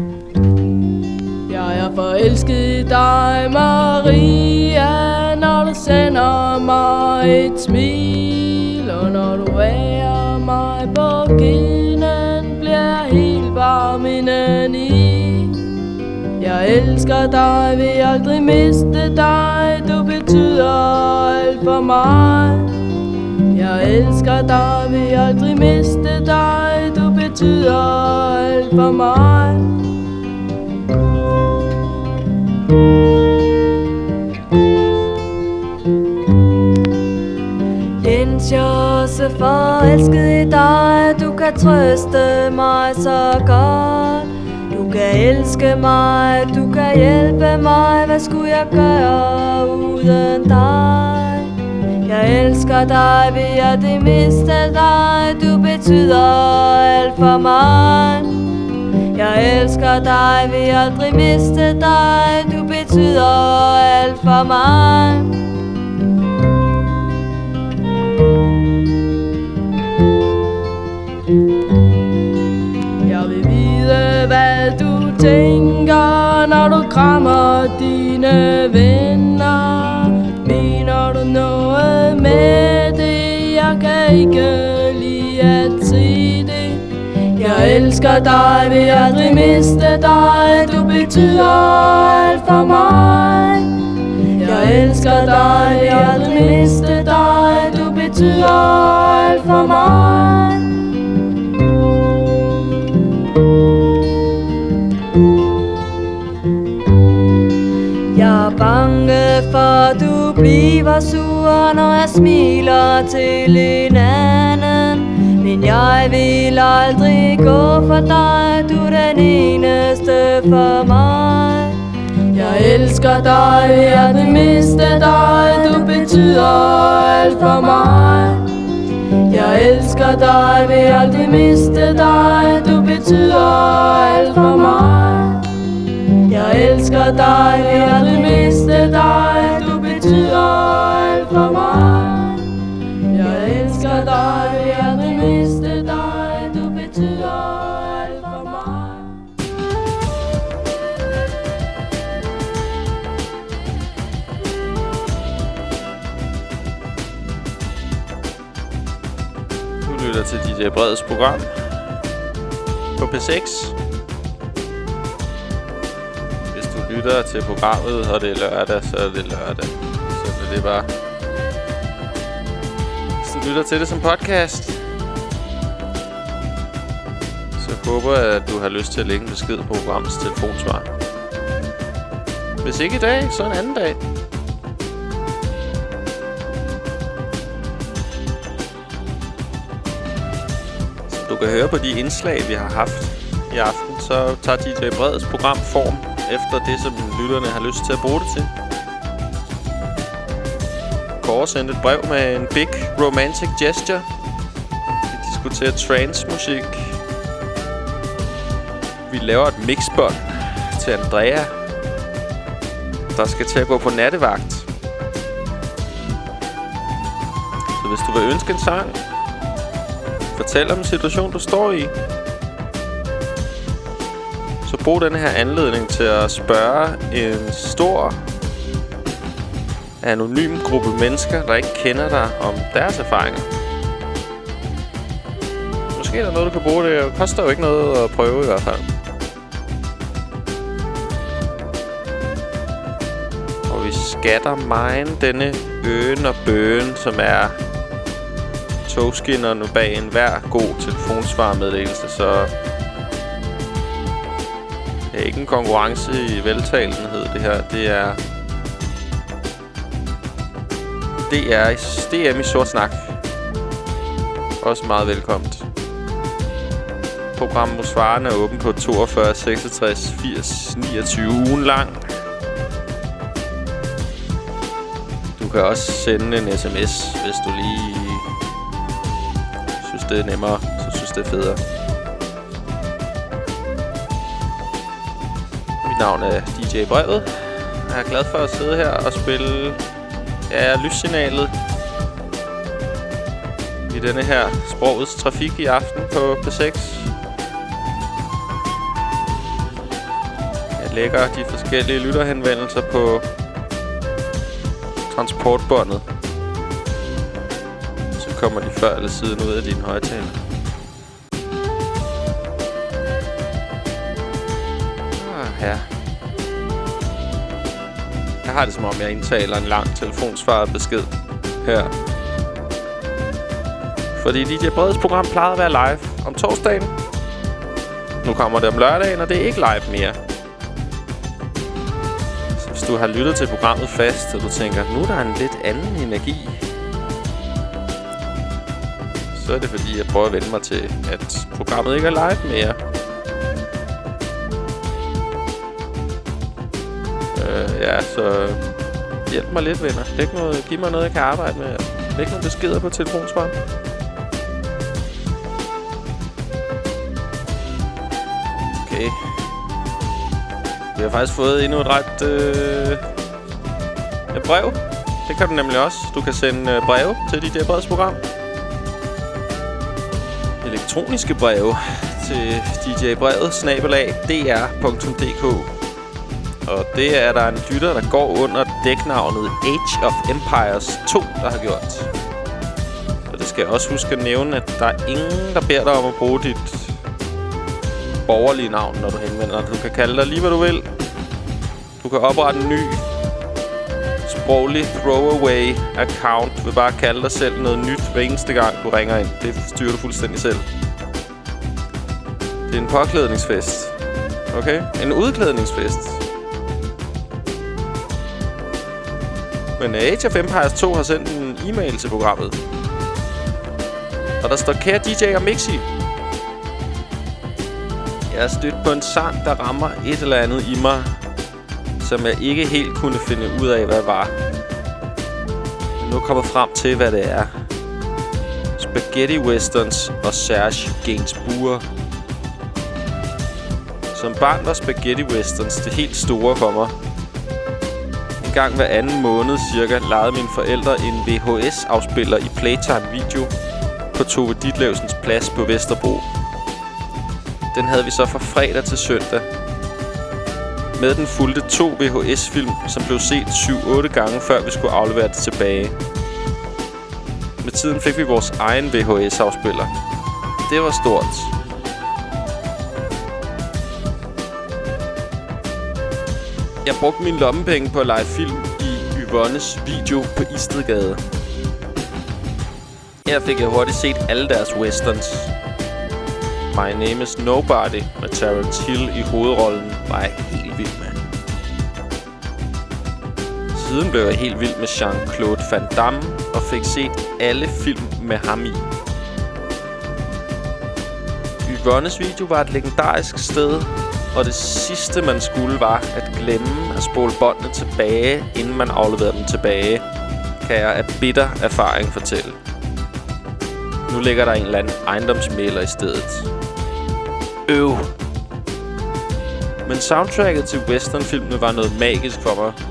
Jeg er forelsket i dig, Maria, når du sender mig et smil, og når du værer mig på kinden, bliver jeg helt varm indeni. Jeg elsker dig, vil aldrig miste dig, du betyder alt for mig. Jeg elsker dig, vil aldrig miste dig, du betyder alt for mig. Jens, jeg er også forelsket i dig, du kan trøste mig så godt. Du kan elske mig, du kan hjælpe mig, hvad skulle jeg gøre uden dig? Jeg elsker dig, vil jeg det miste dig, du betyder alt for mig. Jeg elsker dig, vil aldrig miste dig, du betyder alt for mig. Jeg vil vide, hvad du tænker, når du krammer dine venner. Mener du noget med det? Jeg kan ikke lide at sige det. Jeg elsker dig, vil aldrig miste dig, du betyder alt for mig. Jeg elsker dig, vil aldrig miste dig, du betyder alt for mig. Jeg er bange for, du bliver sur, når jeg smiler til en anden. Men jeg vil aldrig gå for dig, du er den eneste for mig. Jeg elsker dig, vil aldrig miste dig, du betyder alt for mig. Jeg elsker dig, vil aldrig miste dig, du betyder alt for mig. Jeg elsker dig, vil aldrig miste dig, du betyder alt for mig. Jeg elsker dig, vil aldrig miste dig, du betyder alt for mig. Du lytter til DJ Breds program på P6. Lytter til programmet, og det er lørdag, så er det lørdag. Så er det bare. Hvis du lytter til det som podcast, så håber jeg, at du har lyst til at lægge en besked på programmets telefonsvar. Hvis ikke i dag, så en anden dag. Så du kan høre på de indslag, vi har haft i aften, så tager DJ Breds program form efter det, som lytterne har lyst til at bruge det til. Kåre sendte et brev med en big romantic gesture. Vi diskuterer trance-musik. Vi laver et mixbånd til Andrea, der skal til at gå på nattevagt. Så hvis du vil ønske en sang, fortæl om en situation, du står i, så brug den her anledning til at spørge en stor anonym gruppe mennesker, der ikke kender dig, om deres erfaringer. Måske er der noget, du kan bruge. Det koster jo ikke noget at prøve i hvert fald. skatter mine denne øen og bøen, som er togskinnerne bag enhver god telefonsvarmeddelelse, så det er ikke en konkurrence i veltalenhed, det her. Det er DM i sort snak. Også meget velkomment. Programmet Mosfaren er åben på 42 66 80 29 ugen lang. Du kan også sende en sms, hvis du lige synes, det er nemmere, så synes det er federe. Mit navn er DJ Brevet. Jeg er glad for at sidde her og spille lyssignalet i denne her sprogets trafik i aften på P6. Jeg lægger de forskellige lytterhenvendelser på transportbåndet. Så kommer de før eller siden ud af dine højttaler. Ja. Jeg har det som om, jeg indtaler en lang telefonsvaret besked her. Fordi DJ Breds program plejede at være live om torsdagen. Nu kommer det om lørdagen, og det er ikke live mere. Så hvis du har lyttet til programmet fast, og du tænker, nu er der en lidt anden energi, så er det fordi, jeg prøver at vende mig til, at programmet ikke er live mere. Ja, så hjælp mig lidt, venner. Giv mig noget, jeg kan arbejde med. Læg nogle beskeder på telefonsvaren. Okay. Vi har faktisk fået endnu et et brev. Det kan du nemlig også. Du kan sende breve til DJ Breds program. Elektroniske breve til djbrevet@dr.dk. Og det er der en lytter, der går under dæknavnet Age of Empires 2, der har gjort. Og det skal jeg også huske at nævne, at der er ingen, der beder dig om at bruge dit borgerlige navn, når du henvender. Du kan kalde dig lige, hvad du vil. Du kan oprette en ny sproglig throwaway account. Du vil bare kalde dig selv noget nyt hver eneste gang, du ringer ind. Det styrer du fuldstændig selv. Det er en påklædningsfest. Okay? En udklædningsfest. Men Age of Empires 2 har sendt en e-mail til programmet. Og der står, kære DJ og Mixi. Jeg har stødt på en sang, der rammer et eller andet i mig, som jeg ikke helt kunne finde ud af, hvad var. Men nu er kommet frem til, hvad det er. Spaghetti Westerns og Serge Gainsbourg. Som barn var Spaghetti Westerns det helt store for mig. En gang hver anden måned cirka lejede mine forældre en VHS-afspiller i Playtime Video på Tove Ditlevsens plads på Vesterbro. Den havde vi så fra fredag til søndag. Med den fulgte 2 VHS-film, som blev set 7-8 gange, før vi skulle aflevere det tilbage. Med tiden fik vi vores egen VHS-afspiller. Det var stort. Jeg brugte mine lommepenge på at lege film i Yvonnes Video på Istedgade. Her fik jeg hurtigt set alle deres westerns. My Name is Nobody med Terence Hill i hovedrollen var jeg helt vild med. Siden blev jeg helt vild med Jean-Claude Van Damme og fik set alle film med ham i. Yvonnes Video var et legendarisk sted, og det sidste man skulle var at glemme at spole båndene tilbage, inden man afleverede dem tilbage, kan jeg af bitter erfaring fortælle. Nu ligger der en eller anden ejendomsmægler i stedet. Men soundtracket til westernfilmene var noget magisk for mig.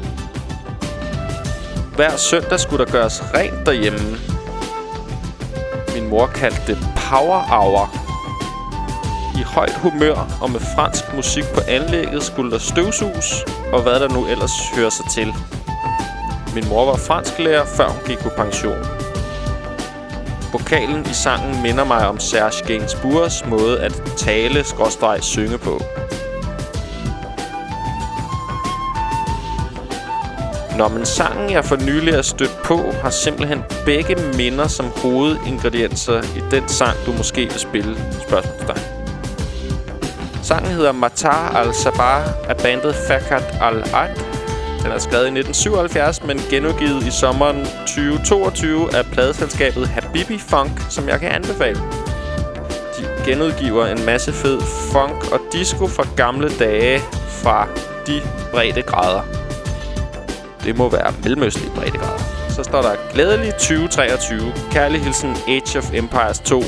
Hver søndag skulle der gøres rent derhjemme. Min mor kaldte det Power Hour. I højt humør og med fransk musik på anlægget skulle der støvsuges, og hvad der nu ellers hører sig til. Min mor var fransklærer, før hun gik på pension. Vokalen i sangen minder mig om Serge Gainsbourgs måde at tale/synge på. Nå, men sangen, jeg for nylig er stødt på, har simpelthen begge minder som hovedingredienser i den sang, du måske vil spille. Spørgsmålstegn. Sangen hedder Matar al-Sabah af bandet Fakat al-Ad. Den er skrevet i 1977, men genudgivet i sommeren 2022 af pladeselskabet Habibi Funk, som jeg kan anbefale. De genudgiver en masse fed funk og disco fra gamle dage fra de breddegrader. Det må være mellemøstlige breddegrader. Så står der glædelig 2023. Kærlig hilsen Age of Empires 2.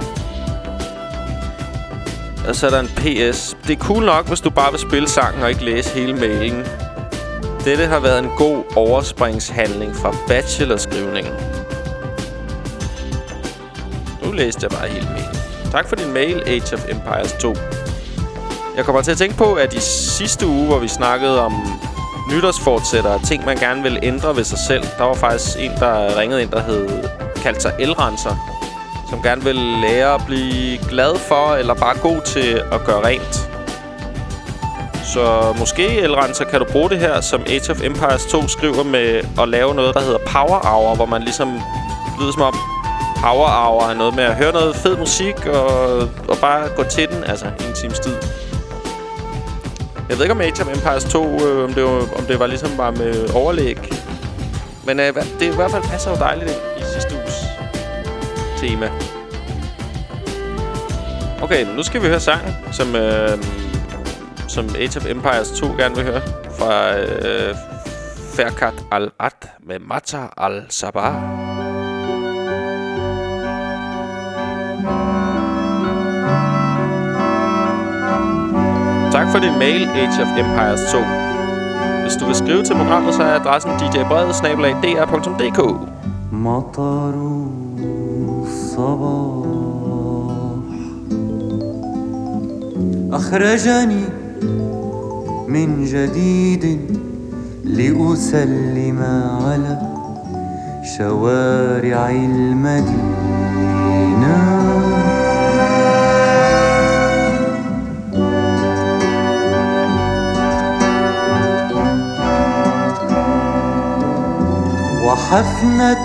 Og så er der en PS. Det er cool nok, hvis du bare vil spille sangen og ikke læse hele mailen. Dette har været en god overspringshandling fra bachelorskrivningen. Nu læste jeg bare hele mailen. Tak for din mail, Age of Empires 2. Jeg kommer til at tænke på, at i sidste uge, hvor vi snakkede om nytårsfortsættere, ting man gerne vil ændre ved sig selv, der var faktisk en, der ringede ind, der kaldte sig elrenser, som gerne vil lære at blive glad for, eller bare god til at gøre rent. Så måske, elrenser, kan du bruge det her, som Age of Empires 2 skriver med at lave noget, der hedder Power Hour, hvor man ligesom lyder som om Power Hour er noget med at høre noget fed musik og bare gå til den, altså i en times tid. Jeg ved ikke om Age of Empires 2, om det var ligesom bare med overlæg. Men det i hvert fald passer jo dejligt i sidste uges tema. Okay, nu skal vi høre sangen, som Age of Empires 2 gerne vil høre. Fra Fakat al-Ad med Matar al-Sabah. Tak for din mail, Age of Empires 2. Hvis du vil skrive til programmet, så er adressen djbrede@dr.dk. Mataru sabah akhrajani min jadid liusallima ala shawari'il madina. وحفنة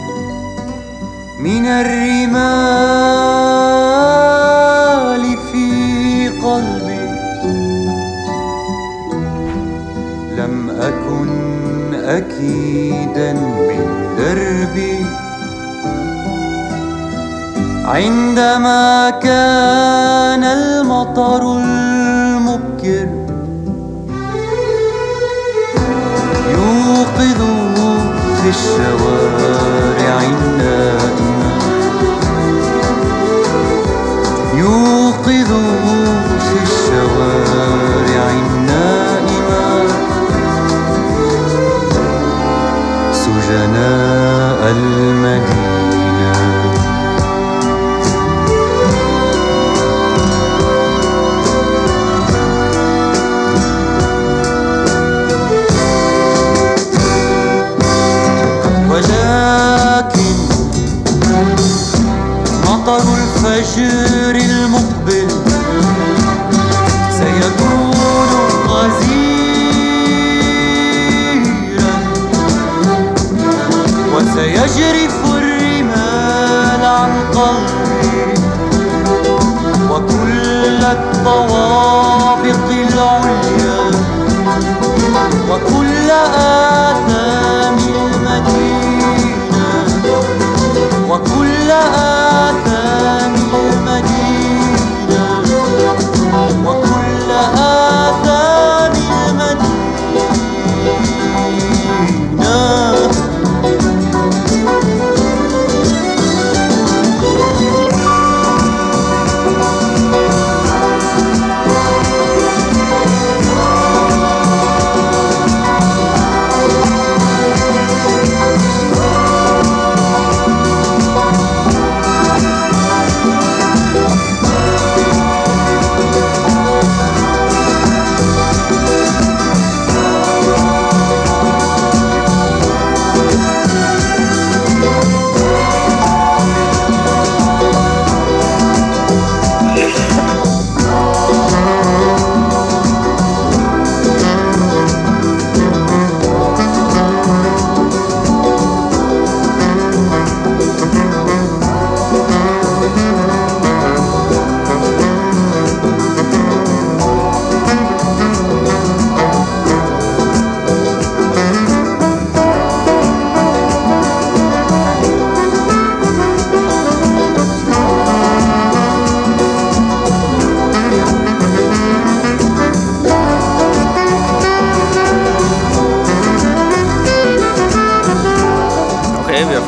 من الرمال في قلبي لم أكن أكيدا من دربي عندما كان المطر المبكر يوقظ في الشوارع النائمة يوقظ في الشوارع النائمة سجناء المدينة. ولكن مطر الفجر المقبل سيكون غزيرا وسيجرف الرمال عن قلبي وكل الطوابق العليا وكل آثام المدينة وكل آثام المدينة وكل آثام المدينة.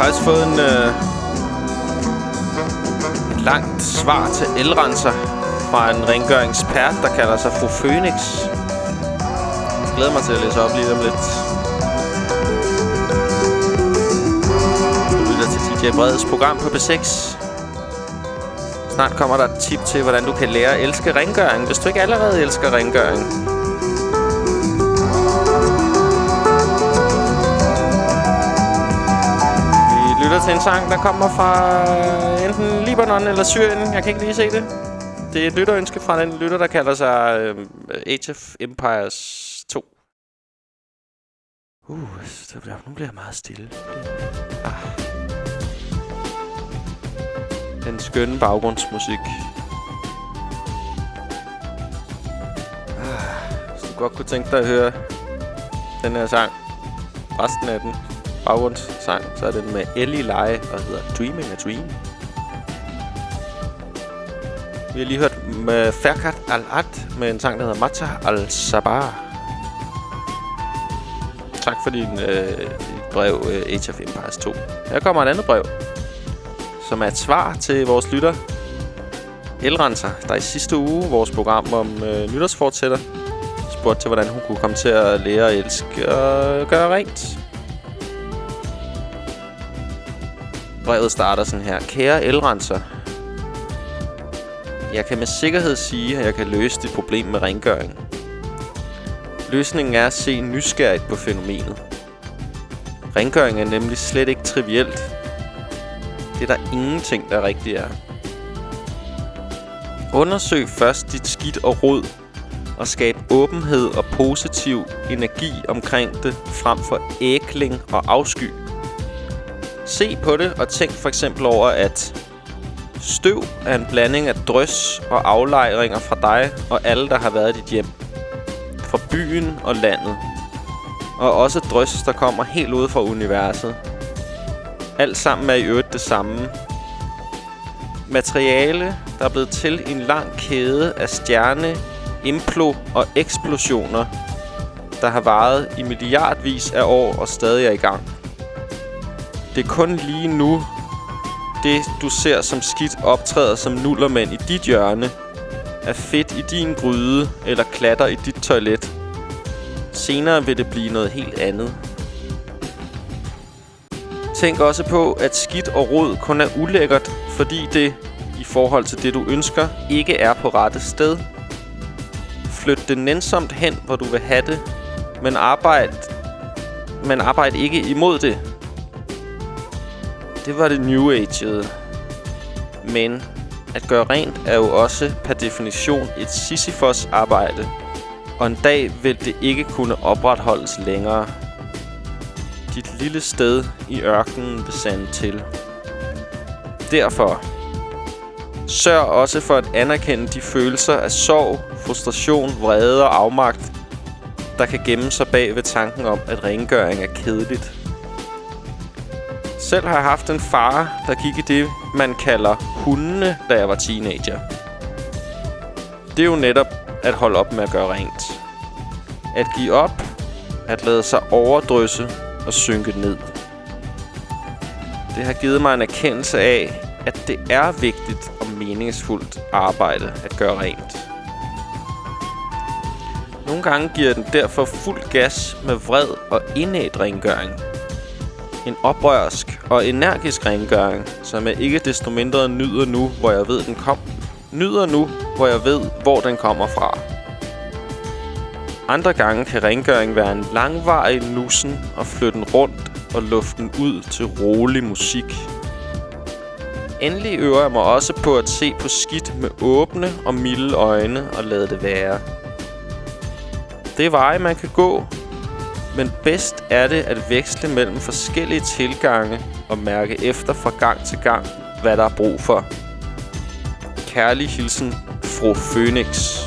faktisk fået et langt svar til elrenser fra en rengøringsekspert, der kalder sig Fru Phoenix. Jeg glæder mig til at læse op lige om lidt. Du lytter til DJ Breds program på B6. Snart kommer der et tip til, hvordan du kan lære at elske rengøring, hvis du ikke allerede elsker rengøring. Vi lytter til en sang, der kommer fra enten Libanon eller Syrien. Jeg kan ikke lige se det. Det er et lytterønske fra den lytter, der kalder sig Age of Empires 2. Nu bliver jeg meget stille. Den skønne baggrundsmusik. Hvis du godt kunne tænke dig at høre den her sang, resten af den baggrundssang, så er den med Ellie Lai og hedder Dreaming a Dream. Vi har lige hørt med Ferkat Al-Ad med en sang, der hedder Mata Al-Sabah. Tak for dit brev, Age of Empires 2. Her kommer et andet brev, som er et svar til vores lytter, Elrenser, der i sidste uge, vores program om nytårsfortsætter, spurgte til, hvordan hun kunne komme til at lære at elske og gøre rent. Brevet starter sådan her. Kære Elrenser, jeg kan med sikkerhed sige, at jeg kan løse dit problem med rengøring. Løsningen er at se nysgerrigt på fænomenet. Rengøring er nemlig slet ikke trivielt. Det er der ingenting, der rigtigt er. Undersøg først dit skidt og rod, og skab åbenhed og positiv energi omkring det, frem for ækling og afsky. Se på det og tænk for eksempel over, at støv er en blanding af drøs og aflejringer fra dig og alle, der har været i dit hjem. Fra byen og landet. Og også drøs, der kommer helt ude fra universet. Alt sammen er i øvrigt det samme. Materiale, der er blevet til i en lang kæde af stjerne, implo og eksplosioner, der har varet i milliardvis af år og stadig er i gang. Det er kun lige nu, det du ser som skidt optræder som nullermænd i dit hjørne, er fedt i din gryde eller klatter i dit toilet. Senere vil det blive noget helt andet. Tænk også på, at skidt og rod kun er ulækkert, fordi det, i forhold til det du ønsker, ikke er på rette sted. Flyt det nænsomt hen, hvor du vil have det, men arbejd ikke imod det. Det var det New Age'ede. Men at gøre rent er jo også per definition et Sisyfos-arbejde, og en dag vil det ikke kunne opretholdes længere. Dit lille sted i ørkenen vil sande til. Derfor sørg også for at anerkende de følelser af sorg, frustration, vrede og afmagt, der kan gemme sig bag ved tanken om, at rengøring er kedeligt. Selv har jeg haft en far, der gik i det, man kalder hundene, da jeg var teenager. Det er jo netop at holde op med at gøre rent. At give op, at lade sig overdrysse og synke ned. Det har givet mig en erkendelse af, at det er vigtigt og meningsfuldt arbejde at gøre rent. Nogle gange giver den derfor fuld gas med vred og indædt rengøring. En oprørsk og energisk rengøring, som jeg ikke desto mindre nyder nu, hvor jeg ved, hvor den kommer fra. Andre gange kan rengøring være en langvarig nussen og flytte den rundt og luften ud til rolig musik. Endelig øver jeg mig også på at se på skidt med åbne og milde øjne og lade det være. Det er veje, man kan gå, men bedst er det at veksle mellem forskellige tilgange og mærke efter fra gang til gang, hvad der er brug for. Kærlig hilsen, Fru Phoenix.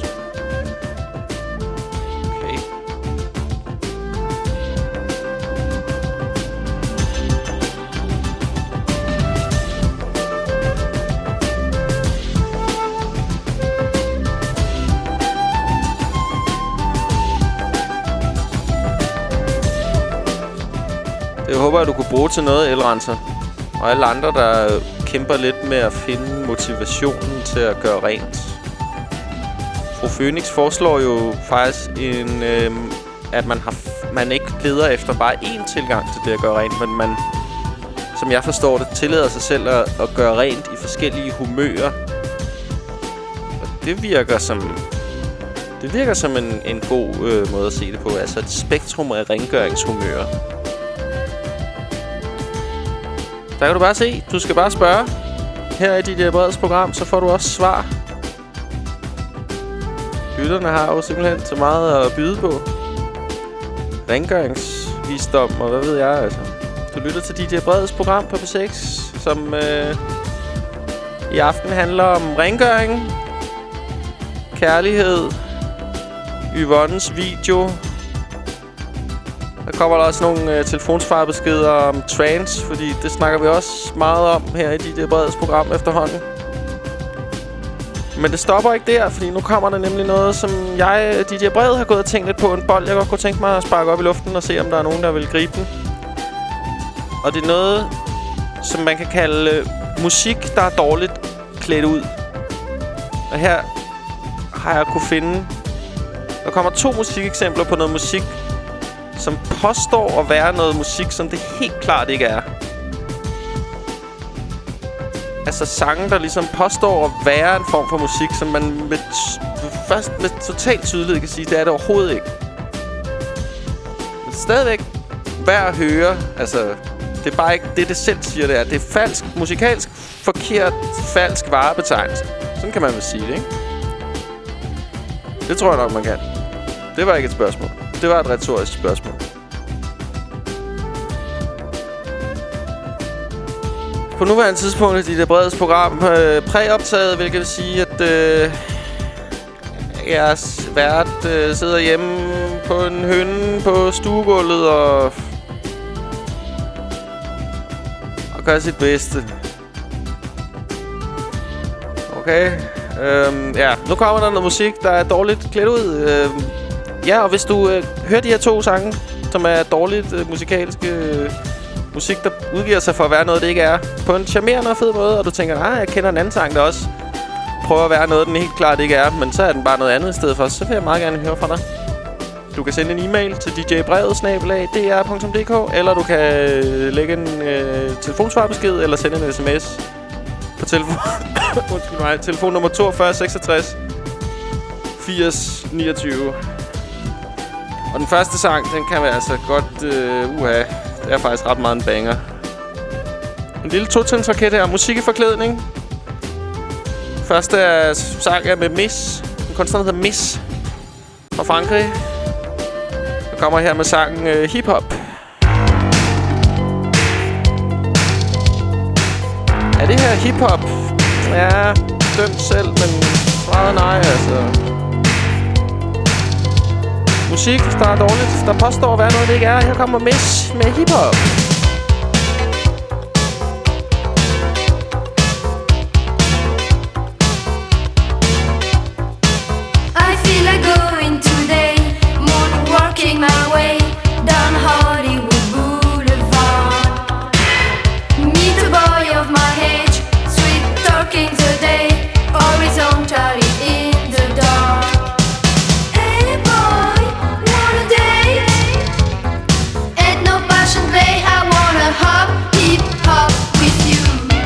Okay. Det håber jeg, du kunne bruge til noget, Elrenser. Og alle andre, der kæmper lidt med at finde motivationen til at gøre rent. Fru Phoenix foreslår jo faktisk at man ikke leder efter bare én tilgang til det at gøre rent, men man, som jeg forstår det, tillader sig selv at gøre rent i forskellige humører. Og det virker som en god måde at se det på. Altså et spektrum af rengøringshumører. Der kan du bare se. Du skal bare spørge. Her i DJ Breds program, så får du også svar. Lytterne har jo simpelthen så meget at byde på. Rengøringsvisdom og hvad ved jeg, altså. Du lytter til DJ Breds program på P6, som i aften handler om rengøring, kærlighed, Yvonnes video. Der kommer der også nogle telefonsvarbeskeder om trance, fordi det snakker vi også meget om her i DJ Breds program efterhånden. Men det stopper ikke der, fordi nu kommer der nemlig noget, som jeg, DJ Bred, har gået og tænkt lidt på. En bold, jeg godt kunne tænke mig at sparke op i luften og se, om der er nogen, der vil gribe den. Og det er noget, som man kan kalde musik, der er dårligt klædt ud. Og her har jeg kunne finde... Der kommer 2 musikeksempler på noget musik, som påstår at være noget musik, som det helt klart ikke er. Altså sange, der ligesom påstår at være en form for musik, som man med total tydelighed kan sige, det er det overhovedet ikke. Men stadigvæk værd at høre. Altså, det er bare ikke det selv siger, det er. Det er falsk, musikalsk, forkert, falsk varebetegnelse. Sådan kan man vel sige det, ikke? Det tror jeg nok, man kan. Det var ikke et spørgsmål. Det var et retorisk spørgsmål. På nuværende tidspunkt i det brede program præoptaget, hvilket vil sige, at jeres vært sidder hjemme på en høne på stuegulvet og gør sit bedste. Okay. Ja, nu kommer der noget musik, der er dårligt klædt ud. Ja, og hvis du hører de her 2 sange, som er dårligt musikalske... musik, der udgiver sig for at være noget, det ikke er. På en charmerende og fed måde, og du tænker, jeg kender en anden sang, der også prøver at være noget, den helt klart ikke er, men så er den bare noget andet i stedet for, så vil jeg meget gerne høre fra dig. Du kan sende en e-mail til djbrevet@dr.dk, eller du kan lægge en telefonsvarbesked, eller sende en sms på telefon nummer 42 66 80 29. Og den første sang, den kan være altså godt det er faktisk ret meget en banger. En lille 2-trinsraket her. Musik i forklædning. Første sang er med Miss. En kunstner, der hedder Miss. Fra Frankrig. Der kommer her med sangen Hip Hop. Er det her hip hop? Ja, døm selv, men meget nej, altså. Musik, der er dårligt, der påstår at være noget, det ikke er. Her kommer Miss med Hip Hop. I feel like going today, moonwalking my way down Hollywood Boulevard. Meet a boy of my age, sweet talking today, horizontally in the dark. Hop, hip hop with you.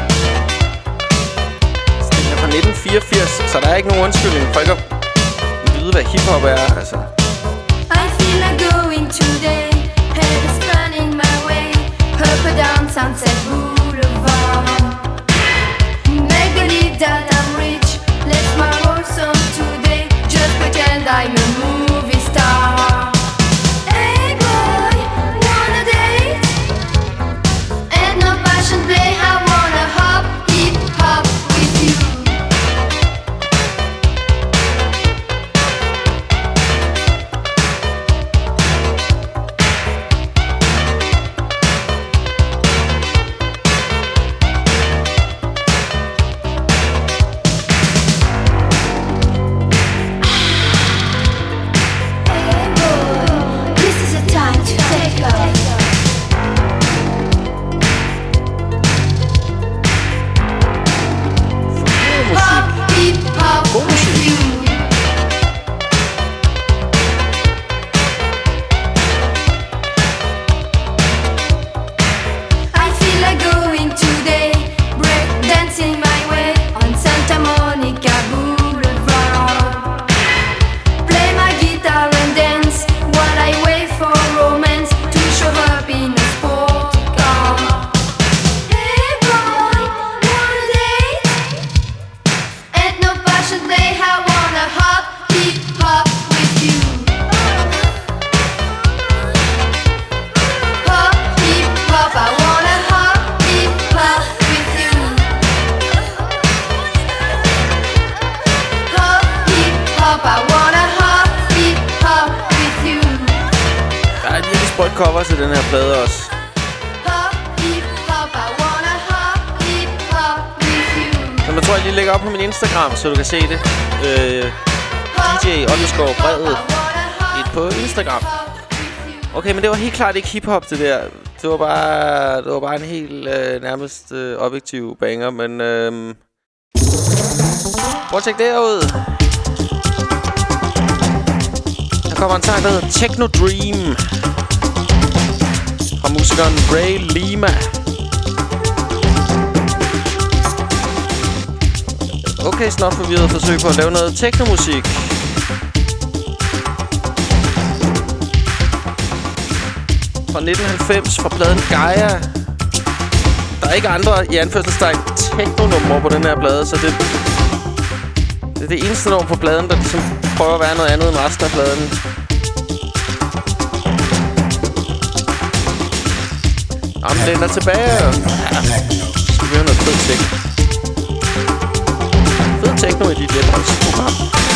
Den er fra 1984, så der er ikke nogen undskyldning for ikke at vide, hvad hiphop er, altså. I feel like going today, head is running my way, up and down Sunset Boulevard. Make believe that I'm rich, let's my whole song today, just pretend I'm a movie star. Play, I wanna hop, hip hop with you. sprødt cover til den her plade også. Men jeg tror, jeg lige lægger op på min Instagram, så du kan se det. DJ_brevet på Instagram. Okay, men det var helt klart ikke hiphop, det der. Det var bare en helt nærmest objektiv banger, men prøv at tjekke derud. Der kommer en sang, der hedder Techno Dream fra musikeren Ray Lima. Okay, snart forvirret forsøg på at lave noget technomusik. Fra 1990 fra pladen Gaia. Der er ikke andre i anførselstegn techno-numre på den her plade, så det er det eneste nummer på pladen, der ligesom prøver at være noget andet end resten af pladen. Jamen, den er tilbage. Ja, skal vi høre noget fed techno. Fed techno i DJ Breds program.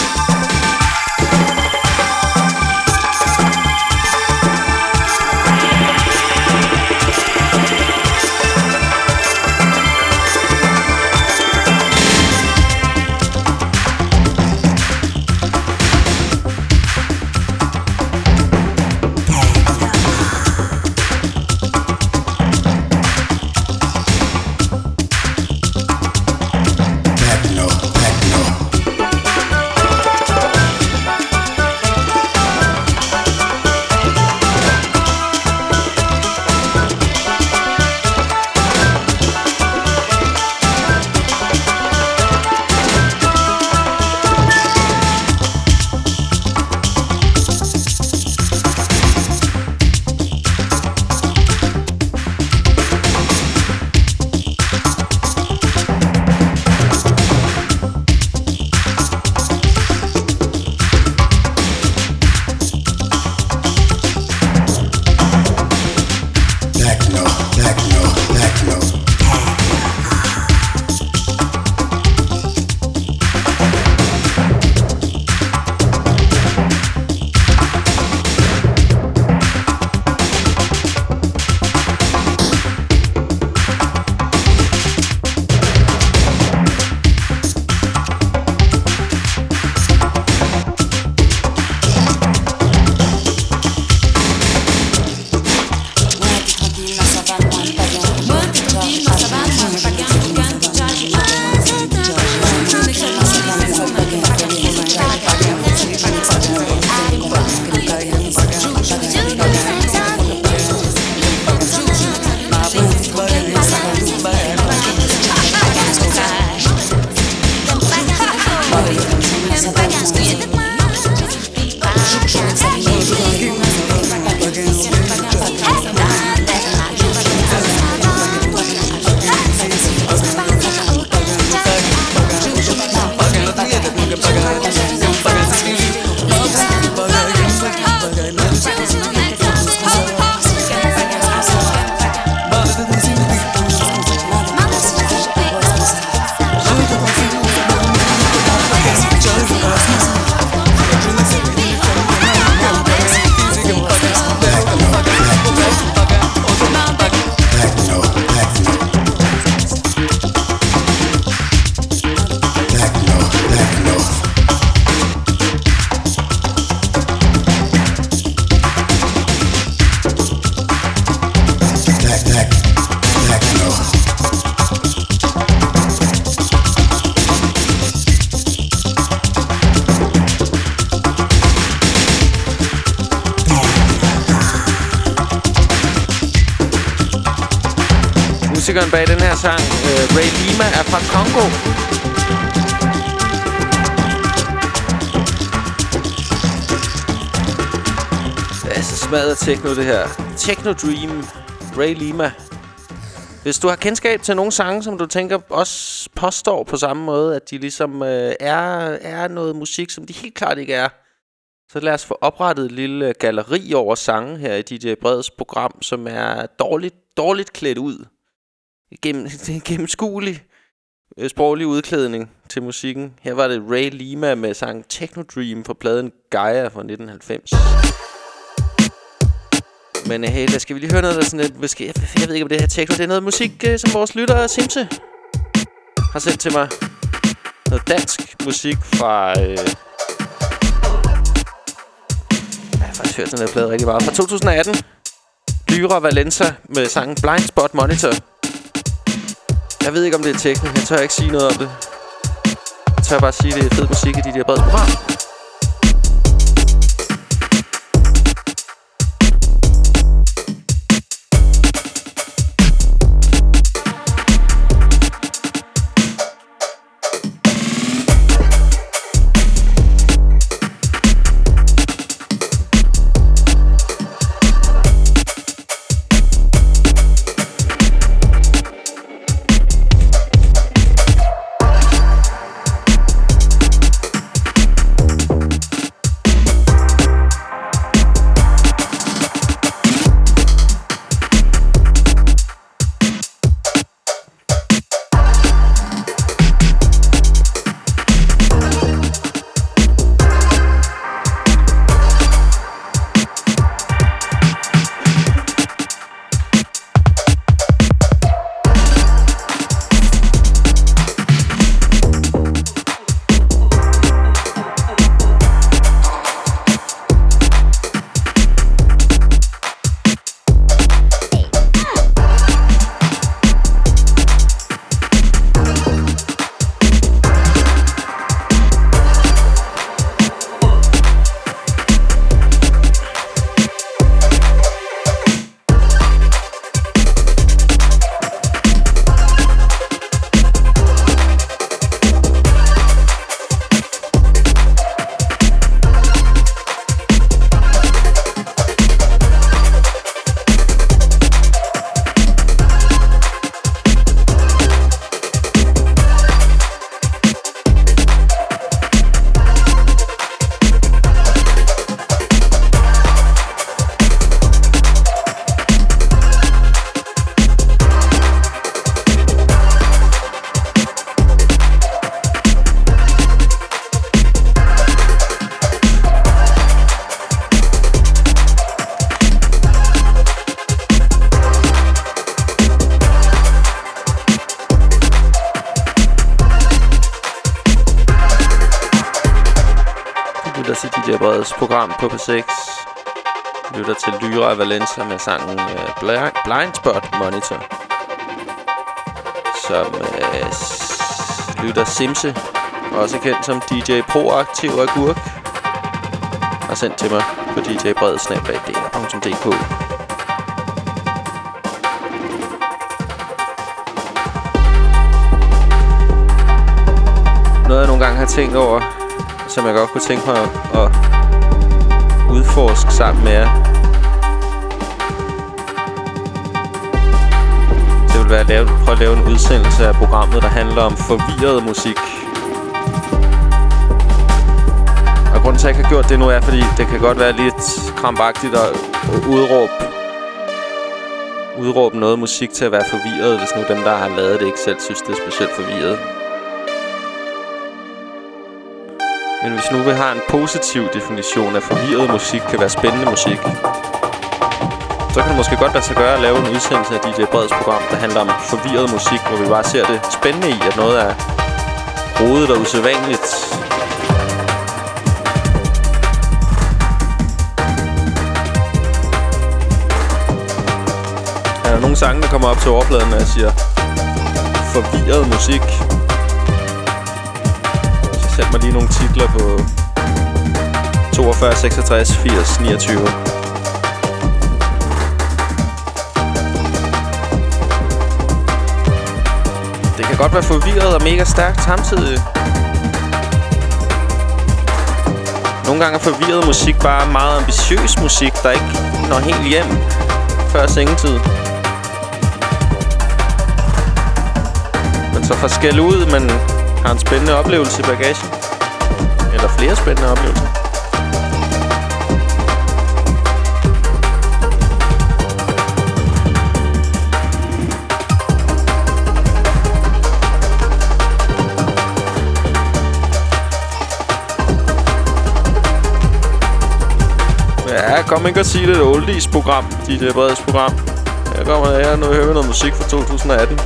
Musikeren bag den her sang, Ray Lima, er fra Congo. Det er så smadret techno, det her. Techno Dream, Ray Lima. Hvis du har kendskab til nogle sange, som du tænker også påstår på samme måde, at de ligesom er noget musik, som de helt klart ikke er, så lad os få oprettet et lille galleri over sange her i DJ Breds program, som er dårligt klædt ud. Gennemskuelig sproglig udklædning til musikken. Her var det Ray Lima med sang Techno Dream fra pladen Gaia fra 1990. Men hey, skal vi lige høre noget, der sådan lidt... Måske, jeg ved ikke, om det her techno, det er noget musik, som vores lytter Simse har sendt til mig. Noget dansk musik fra... Jeg har faktisk hørt sådan noget plade rigtig meget. Fra 2018. Lyra Valenza med sangen Blind Spot Monitor. Jeg ved ikke, om det er techno. Jeg tør ikke sige noget om det. Jeg tør bare sige, at det er fed musik i de der Breds program. Program på P6. Lytter til Lyra Valenza med sangen Blind Spot Monitor, som lytter Simse, også kendt som DJ Proaktiv Agurk, har sendt til mig på djbred@dr.dk. Noget jeg nogle gange har tænkt over, som jeg godt kunne tænke mig at udforske sammen med jer. Det vil være at prøve at lave en udsendelse af programmet, der handler om forvirret musik. Og grunden til, at jeg ikke har gjort det nu, er, fordi det kan godt være lidt krampagtigt at udråbe noget musik til at være forvirret, hvis nu dem, der har lavet det, ikke selv synes, det er specielt forvirret. Men hvis nu vi har en positiv definition af forvirret musik, kan være spændende musik, så kan det måske godt lade sig gøre at lave en udsendelse af DJ Breds program, der handler om forvirret musik, hvor vi bare ser det spændende i, at noget er rodet og usædvanligt. Er der nogle sange, der kommer op til overfladen, når jeg siger forvirret musik? Send mig lige nogle titler på 42, 66, 80, 29. Det kan godt være forvirret og mega stærkt samtidig. Nogle gange er forvirret musik bare meget ambitiøs musik, der ikke når helt hjem før sengetid. Men så får skæld ud, men har en spændende oplevelse i bagagen. Eller flere spændende oplevelser. Ja, kom ikke og sige det, et oldies-program, DJ Breds program. Her kommer der her, nu hører vi noget musik fra 2018.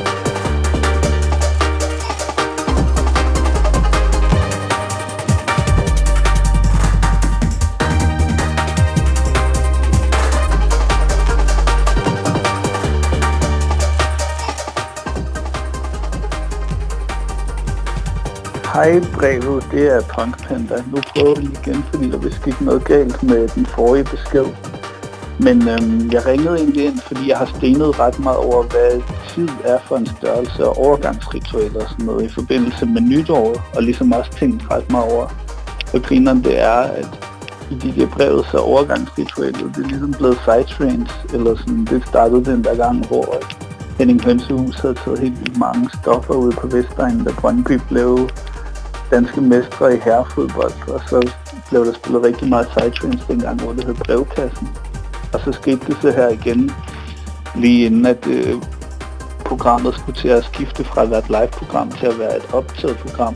Hej brevet, det er Punk Panda. Nu prøver vi igen, fordi der vist gik noget galt med den forrige besked. Men jeg ringede egentlig ind, fordi jeg har stenet ret meget over, hvad tid er for en størrelse og overgangsritualer og sådan noget i forbindelse med nytåret, og ligesom også tænkt ret meget over, hvad grineren det er, at i de der brevet, så overgangsritualet, det er ligesom blevet psytrance, eller sådan, det startede den der gang, hvor Henning Hønsehus havde taget helt vildt mange stoffer ude på Vestegnen, da Brøndby blev danske mestre i herrefodbold, og så blev der spillet rigtig meget psytrance dengang, hvor det hed Brevkassen. Og så skete det så her igen, lige inden at programmet skulle til at skifte fra at være et live-program til at være et optaget program.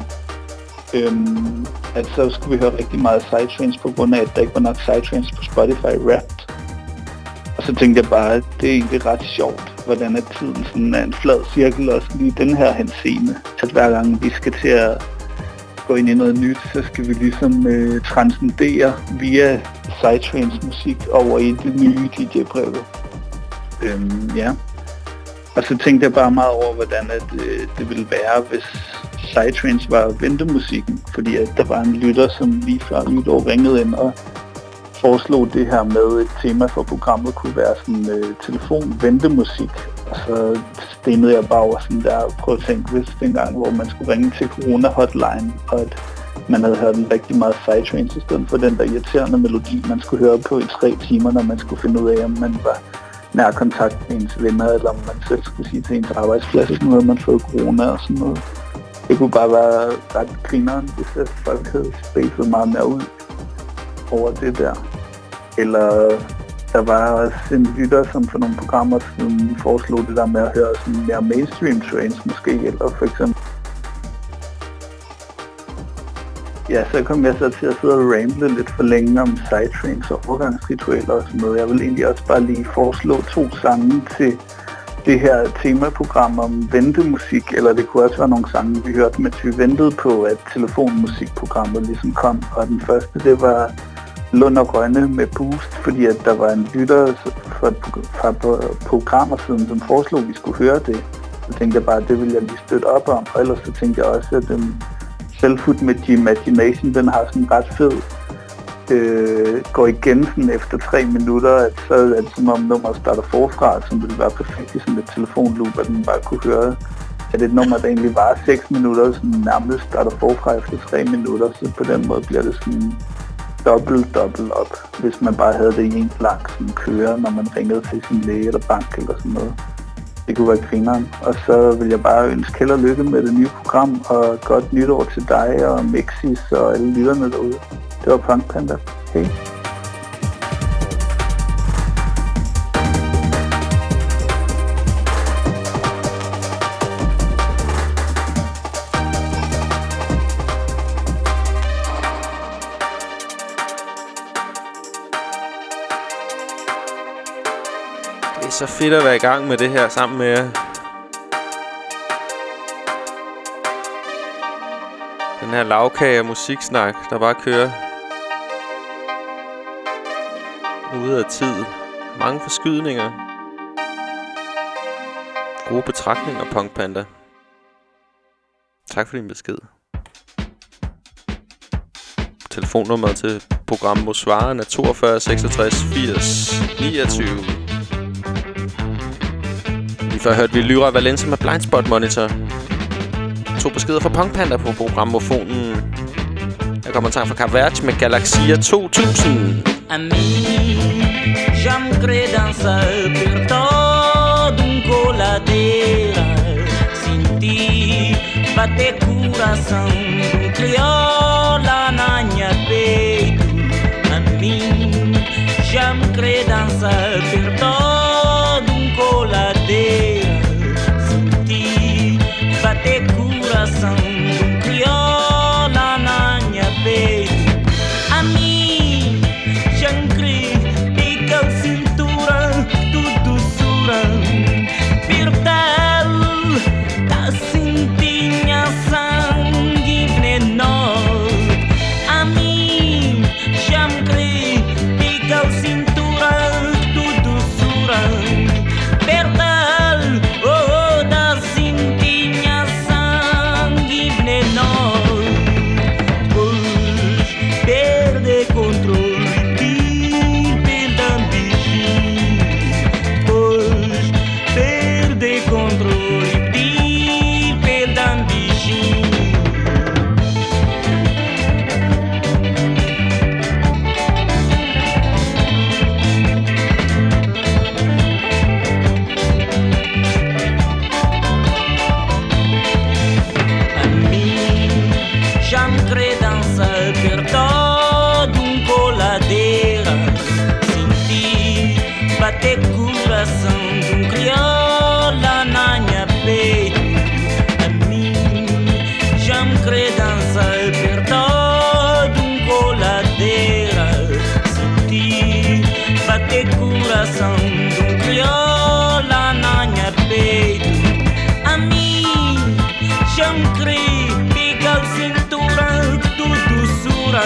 At så skulle vi høre rigtig meget psytrance på grund af, at der ikke var nok psytrance på Spotify Wrapped. Og så tænkte jeg bare, at det er egentlig ret sjovt, hvordan at tiden sådan er en flad cirkel, også lige den her henseende. At hver gang vi skal til at gå ind i noget nyt, så skal vi ligesom transcendere via psytrance musik over i det nye DJ-brev. Ja. Og så tænkte jeg bare meget over, hvordan det ville være, hvis psytrance var ventemusikken, fordi at der var en lytter, som lige før nytår ringede ind og foreslog det her med et tema for programmet kunne være sådan telefon-ventemusik. Og så stenede jeg bare over sådan der og prøvede at tænke, hvis dengang, hvor man skulle ringe til Corona-hotline, og at man havde hørt en rigtig meget psytrance i stedet for den der irriterende melodi, man skulle høre på i 3 timer, når man skulle finde ud af, om man var nær kontakt med ens venner, eller om man selv skulle sige til ens arbejdsplads, at nu havde man fået corona og sådan noget. Det kunne bare være ret grineren, hvis folk havde spacet meget mere ud over det der. Eller der var også en lytter, som for nogle programmer siden foreslog det der med at høre sådan mere mainstream trance måske, eller for eksempel. Ja, så kom jeg så til at sidde og ramble lidt for længe om psytrance og overgangsritualer og sådan noget. Jeg vil egentlig også bare lige foreslå 2 sange til det her temaprogram om ventemusik, eller det kunne også være nogle sange, vi hørte, mens vi ventede på, at telefonmusikprogrammet ligesom kom. Og den første, det var Lund og Rønne med Boost, fordi at der var en lytter fra programmer siden, som foreslog, at vi skulle høre det. Så tænkte jeg bare, at det ville jeg lige støtte op om. Og ellers så tænkte jeg også, at den Self-Food med Imagination, den har sådan ret fed går igen sådan efter 3 minutter, at så er det som om nummeret starter forfra, som ville være perfekt i sådan et telefonloop, at den bare kunne høre, at et nummer, der egentlig var 6 minutter, sådan nærmest starter forfra efter 3 minutter, så på den måde bliver det sådan dobbelt op, hvis man bare havde det i en lang sådan køre, når man ringede til sin læge eller bank eller sådan noget. Det kunne være grineren. Og så vil jeg bare ønske held og lykke med det nye program, og godt nytår til dig og Mexis og alle lytterne derude. Det var Punk Panda. Hej. Det er så fedt at være i gang med det her sammen med jer. Den her lavkage af musiksnak, der bare kører ude af tid. Mange forskydninger. Gode betragtninger, Punk Panda. Tak for din besked. Telefonnummeret til programmet Svaren er 42 66 80 29. Lige før hørte vi Lyra Valenza med Blindspot Monitor. 2 beskeder fra Punk Panda på programmofonen. Her kommer en sang fra Cap Verde med Galaxia 2000. Já me crê dançar por todo coladeira. Senti bater coração crioula na minha peito. A mim já me crê dançar por todo coladeira. Senti bater coração crioula na minha peito. A mim já me crê dança per todo coladeira. Senti bater coração criolla na minha peito. A mim já me crê dança per todo coladeira. Senti bater coração criolla na minha peito. A mim já me crê pica cintura do doçura.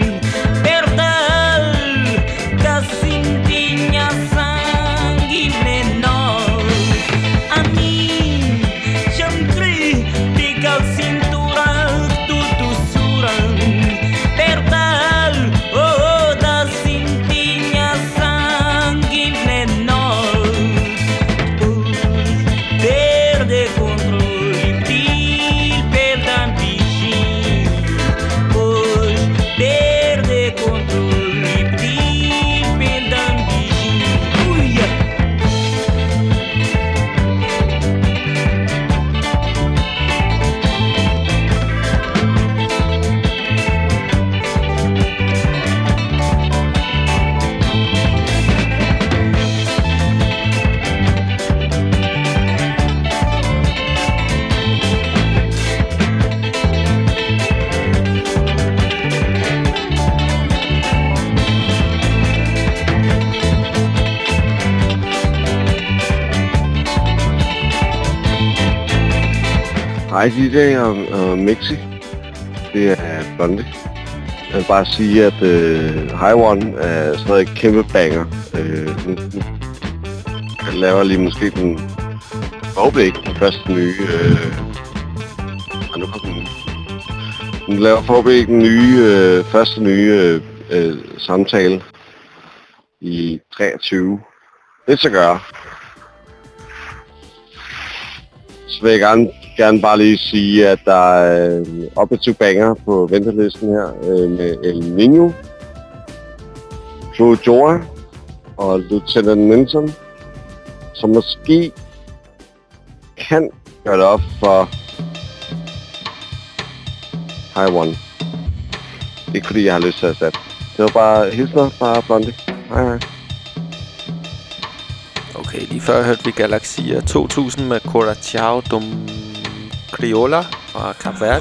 Hej DJ og Mixi. Det er Blondie. Jeg vil bare sige, at High One er stadig et kæmpe banger. Jeg laver lige måske den forhåbentlig ikke den første nye... nu kommer den. Den laver forhåbentlig ikke den nye, første nye samtale i 23. Det skal gøre. Så vil jeg gerne bare lige sige, at der er op et 2 banger på ventelisten her med El Nino, Joe Joa og Lieutenant Minton, som måske kan gøre det op for High One. Ikke fordi jeg har lyst til at sætte. Det var bare hilsner fra Blondie. Hej hej. Okay, lige før hørte vi Galaxia 2000 med Coração dum Criolla fra Cap Verde.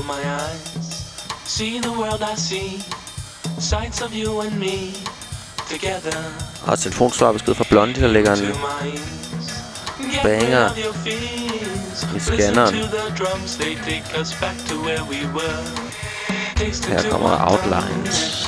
Og telefonsvarbesked fra Blondie, der lægger en banger i scanneren. Her kommer der Outlines.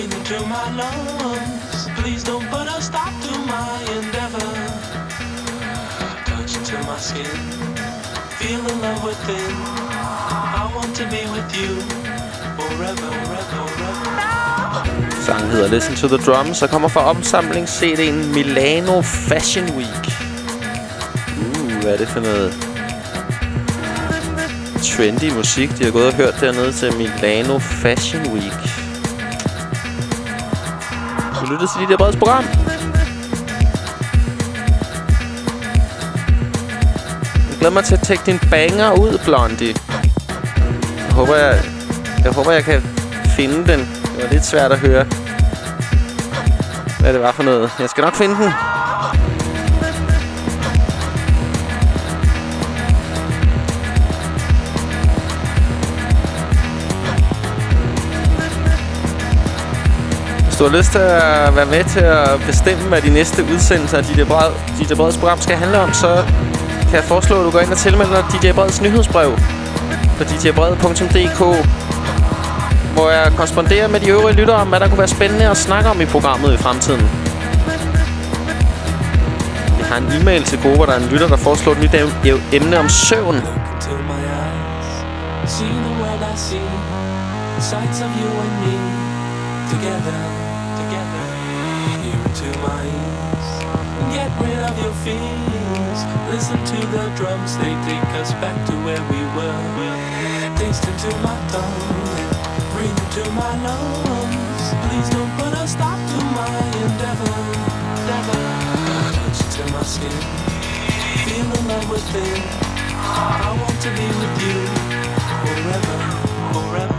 Please don't put a stop to my endeavor. Touch to my skin, feel the love within. I want to be with you forever, forever, forever. Sangen hedder Listen to the Drums og kommer fra opsamlings-CD'en Milano Fashion Week. Hvad er det for noget trendy musik, de har gået og hørt dernede til Milano Fashion Week. Du lytter til DJ Breds program. Jeg glæder mig til at tjekke din banger ud, Blondie. Jeg håber, jeg kan finde den. Det var lidt svært at høre, hvad det var for noget. Jeg skal nok finde den. Hvis du har lyst til at være med til at bestemme, hvad de næste udsendelser af DJ Breds program skal handle om, så kan jeg foreslå, at du går ind og tilmelder dig DJ Breds nyhedsbrev på djbred.dk, hvor jeg korresponderer med de øvrige lyttere om, hvad der kunne være spændende at snakke om i programmet i fremtiden. Jeg har en e-mail til gode, hvor der er en lytter, der foreslår et nyt emne om søvn. Get rid of your fears. Listen to the drums, they take us back to where we were. Taste into my tongue, breathe into my lungs. Please don't put a stop to my endeavor. Touch to my skin, feel the love within. I want to be with you forever. forever.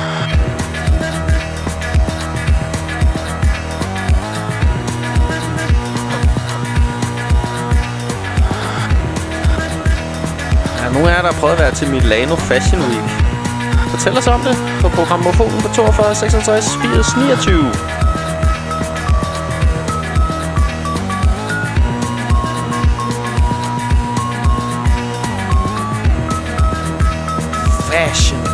Ja, nu er der prøvet at være til Milano Fashion Week. Fortæl os om det på programmofonen på 42 66 80 29. Fashion.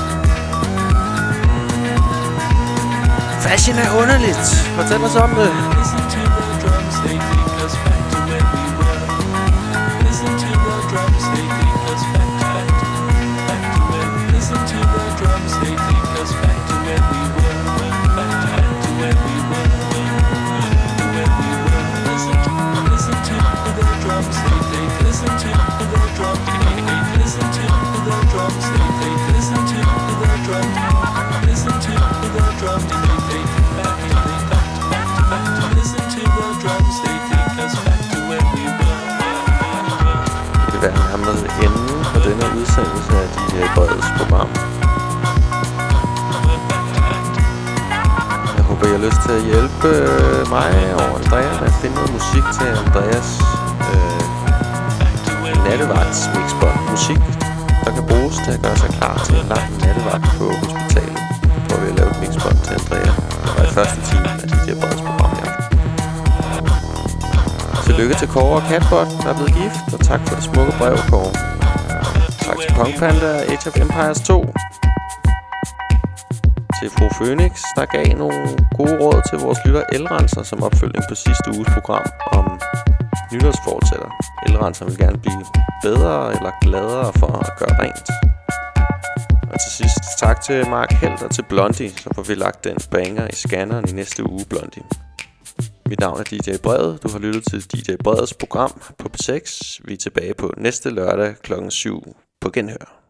Fashion er underligt. Fortæl os om det. Listen to the drums, they take us back to where we were. Listen to the drums, they take us back to where. Listen to the drums, they take us back to where we were. Back to where we were. Where we were. Listen to the drums, they take. Listen to the drums, they take. Listen to the drums, they take. Listen to the drums. Listen to the drums, they take back to listen to the drums, they take us back to where we were. Det vil være nærmere enden på denne udsendelse af DJ Breds program. Jeg håber, I har lyst til at hjælpe mig og Andrea med at finde noget musik til Andreas nattevagts mixbånd. Musik, der kan bruges til at gøre sig klar til en lang nattevagt på hospitalet. Hvor vi har lavet et mixbånd til Andrea. Det var i første time af DJ Breds program her. Tillykke til Kåre og Catbot, der er blevet gift, og tak for det smukke brev, Kåre. Tak til Punk Panda og Age of Empires 2. Til Fru Phoenix, der gav nogle gode råd til vores lytter Elrenser som opfølgning på sidste uges program om nytårsfortsætter. Elrenser vil gerne blive bedre eller gladere for at gøre rent. Og til sidst tak til Mark Held og til Blondie, så får vi lagt den banger i scanneren i næste uge, Blondie. Mit navn er DJ Brede. Du har lyttet til DJ Bredes program på P6. Vi er tilbage på næste lørdag kl. 7 på Genhør.